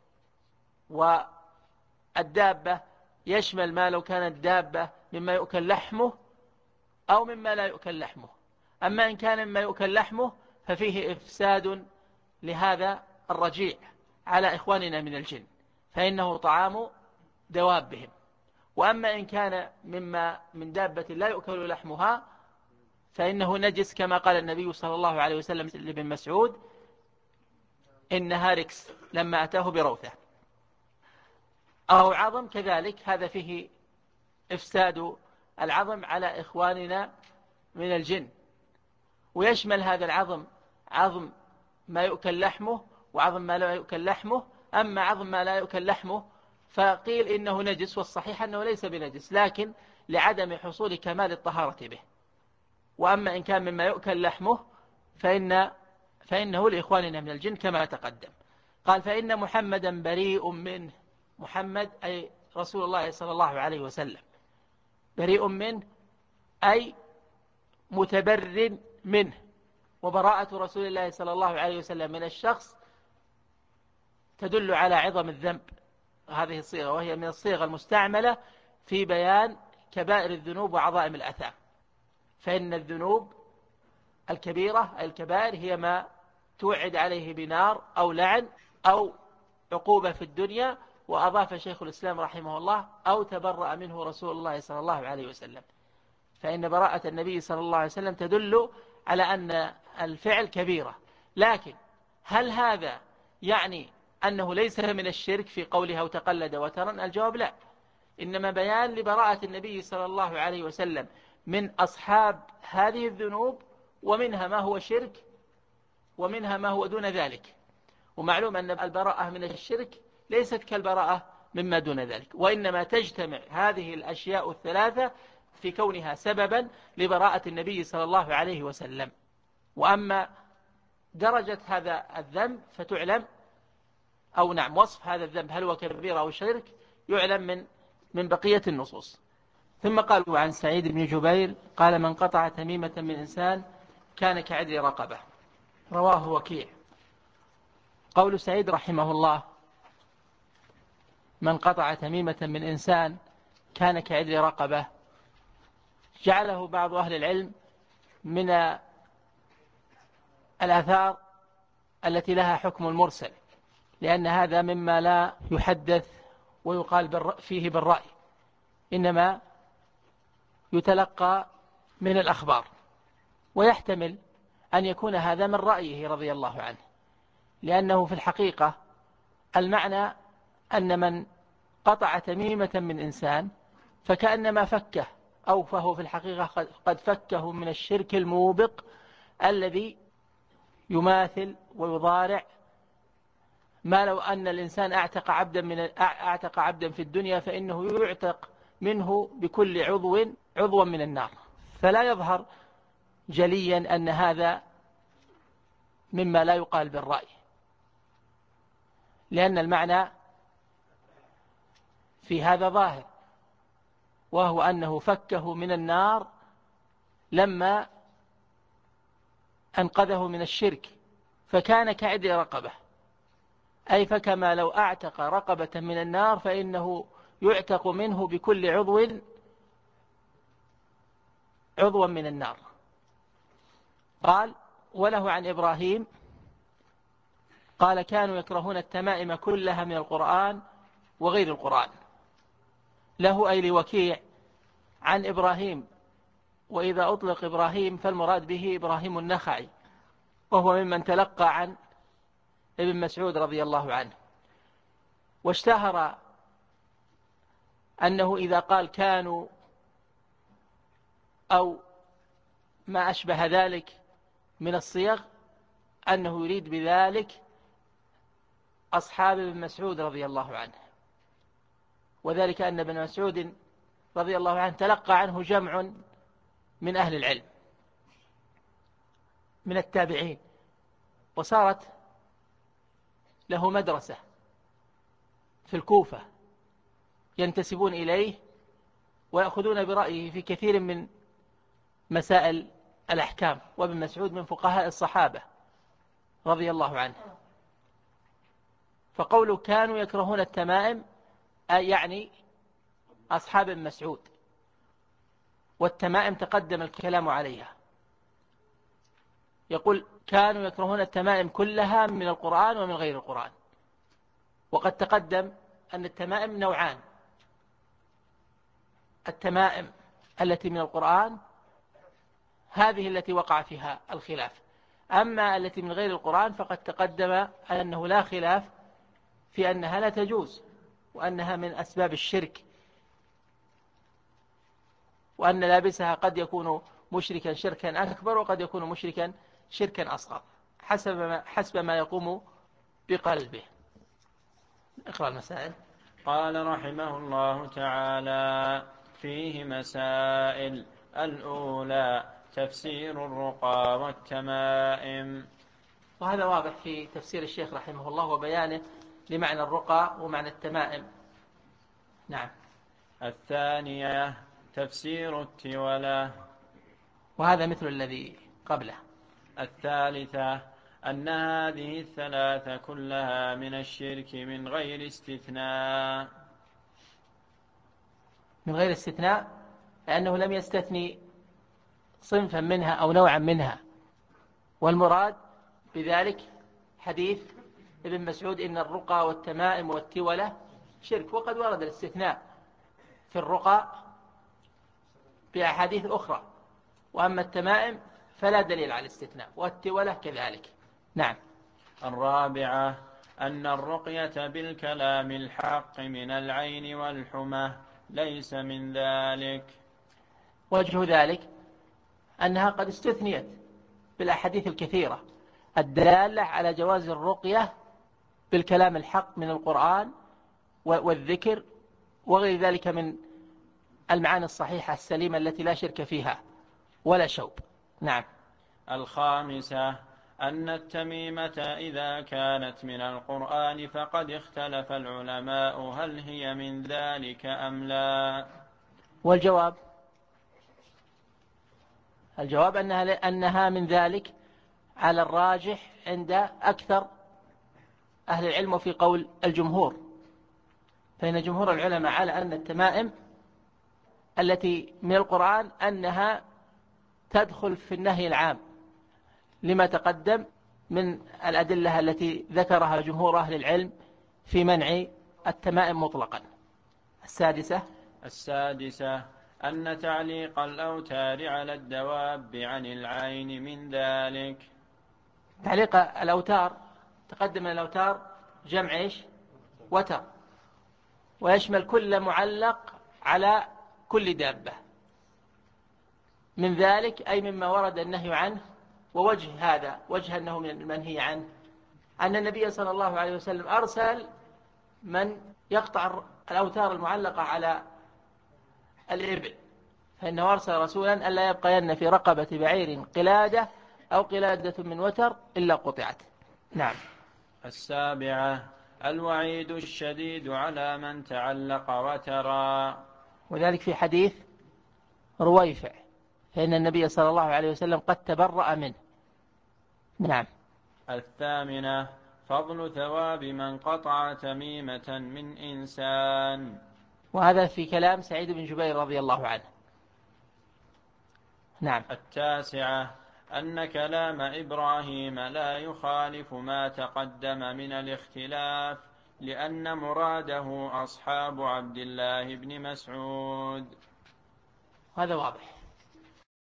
والدابة يشمل ما لو كانت دابة مما يؤكل لحمه أو مما لا يؤكل لحمه. أما إن كان مما يؤكل لحمه ففيه إفساد لهذا الرجيع على إخواننا من الجن، فإنه طعام دوابهم. وأما إن كان من دابة لا يؤكل لحمها فإنه نجس، كما قال النبي صلى الله عليه وسلم لابن مسعود إنها ركس لما أتاه بروثة. أو عظم كذلك، هذا فيه إفساد العظم على إخواننا من الجن، ويشمل هذا العظم عظم ما يؤكل لحمه وعظم ما لا يؤكل لحمه. أما عظم ما لا يؤكل لحمه فقيل إنه نجس، والصحيح أنه ليس بنجس، لكن لعدم حصول كمال الطهارة به. وأما إن كان مما يؤكل لحمه فإنه لإخواننا من الجن كما تقدم. قال فإن محمدا بريء منه، محمد أي رسول الله صلى الله عليه وسلم، بريء منه أي متبر منه، وبراءة رسول الله صلى الله عليه وسلم من الشخص تدل على عظم الذنب. هذه الصيغة وهي من الصيغة المستعملة في بيان كبائر الذنوب وعظائم الآثام، فإن الذنوب الكبيرة أي الكبائر هي ما توعد عليه بنار أو لعن أو عقوبة في الدنيا. وأضاف شيخ الإسلام رحمه الله أو تبرأ منه رسول الله صلى الله عليه وسلم، فإن براءة النبي صلى الله عليه وسلم تدل على أن الفعل كبيرة. لكن هل هذا يعني أنه ليس من الشرك في قولها وتقلد وترا؟ الجواب لا، إنما بيان لبراءة النبي صلى الله عليه وسلم من أصحاب هذه الذنوب، ومنها ما هو شرك ومنها ما هو دون ذلك. ومعلوم أن البراءة من الشرك ليست كالبراءة مما دون ذلك، وإنما تجتمع هذه الأشياء الثلاثة في كونها سببا لبراءة النبي صلى الله عليه وسلم. وأما درجة هذا الذنب فتعلم، أو نعم وصف هذا الذنب هل هو كبير أو شرك يعلم من بقية النصوص. ثم قالوا عن سعيد بن جبير قال من قطع تميمة من إنسان كان كعدل رقبة، رواه وكيع. قول سعيد رحمه الله من قطع تميمة من إنسان كان كعدل رقبة، جعله بعض أهل العلم من الآثار التي لها حكم المرسل، لأن هذا مما لا يحدث ويقال فيه بالرأي، إنما يتلقى من الأخبار، ويحتمل أن يكون هذا من رأيه رضي الله عنه، لأنه في الحقيقة المعنى أن من قطع تميمة من إنسان فكأنما فكه، أو فهو في الحقيقة قد فكه من الشرك الموبق الذي يماثل ويضارع ما لو أن الإنسان أعتق عبدا في الدنيا فإنه يعتق منه بكل عضو من النار. فلا يظهر جليا أن هذا مما لا يقال بالرأي، لأن المعنى في هذا ظاهر، وهو أنه فكه من النار لما أنقذه من الشرك، فكان كعدل رقبة، أي فكما لو أعتق رقبة من النار فإنه يعتق منه بكل عضوا من النار. قال: وله عن إبراهيم قال: كانوا يكرهون التمائم كلها من القرآن وغير القرآن. له أي لوكيع عن إبراهيم، وإذا أطلق إبراهيم فالمراد به إبراهيم النخعي، وهو ممن تلقى عن ابن مسعود رضي الله عنه. واشتهر أنه إذا قال كانوا أو ما أشبه ذلك من الصيغ أنه يريد بذلك أصحاب ابن مسعود رضي الله عنه، وذلك أن ابن مسعود رضي الله عنه تلقى عنه جمع من أهل العلم من التابعين، وصارت له مدرسة في الكوفة ينتسبون إليه ويأخذون برأيه في كثير من مسائل الأحكام، وابن مسعود من فقهاء الصحابة رضي الله عنه. فقوله كانوا يكرهون التمائم أي يعني أصحاب ابن مسعود، والتمائم تقدم الكلام عليها. يقول كانوا يكرهون التمائم كلها من القرآن ومن غير القرآن، وقد تقدم أن التمائم نوعان: التمائم التي من القرآن هذه التي وقع فيها الخلاف، أما التي من غير القرآن فقد تقدم أنه لا خلاف في أنها لا تجوز، وأنها من أسباب الشرك، وأن لابسها قد يكون مشركا شركا أكبر وقد يكون مشركا شركا أصغر حسب ما يقوم بقلبه. اقرأ المسائل. قال رحمه الله تعالى: فيه مسائل. الأولى: تفسير الرقى والتمائم. وهذا واضح في تفسير الشيخ رحمه الله وبيانه لمعنى الرقى ومعنى التمائم. نعم. الثانية: تفسير التولة، وهذا مثل الذي قبله. الثالثة: أن هذه الثلاثة كلها من الشرك من غير استثناء. من غير استثناء لأنه لم يستثني صنفا منها أو نوعا منها، والمراد بذلك حديث ابن مسعود إن الرقى والتمائم والتولة شرك، وقد ورد الاستثناء في الرقى بأحاديث أخرى، وأما التمائم فلا دليل على الاستثناء، والتولة كذلك. نعم. الرابعة: أن الرقية بالكلام الحق من العين والحمى ليس من ذلك. وجه ذلك أنها قد استثنيت بالأحاديث الكثيرة الدالة على جواز الرقية بالكلام الحق من القرآن والذكر وغير ذلك من المعاني الصحيحة السليمة التي لا شرك فيها ولا شوب. نعم. الخامسة: أن التميمة إذا كانت من القرآن فقد اختلف العلماء هل هي من ذلك أم لا. والجواب أنها من ذلك على الراجح عند أكثر أهل العلم في قول الجمهور، فإن جمهور العلماء على أن التمائم التي من القرآن أنها تدخل في النهي العام لما تقدم من الأدلة التي ذكرها جمهور أهل العلم في منع التمائم مطلقا. السادسة: أن تعليق الأوتار على الدواب عن العين من ذلك. تعليق الأوتار تقدم الأوتار جمع إيش؟ وتر، ويشمل كل معلق على كل دابة. من ذلك أي مما ورد النهي عنه. ووجه هذا، وجه أنه من المنهي عنه، أن النبي صلى الله عليه وسلم أرسل من يقطع الأوتار المعلقة على الإبل، فإنه أرسل رسولا ألا يبقين في رقبة بعير قلادة أو قلادة من وتر إلا قطعت. نعم. 7. الوعيد الشديد على من تعلق وترا، وذلك في حديث رويفع، فإن النبي صلى الله عليه وسلم قد تبرأ منه. نعم. 8. فضل ثواب من قطع تميمة من إنسان، وهذا في كلام سعيد بن جبير رضي الله عنه. نعم. 9. أن كلام إبراهيم لا يخالف ما تقدم من الاختلاف، لأن مراده أصحاب عبد الله بن مسعود. هذا واضح.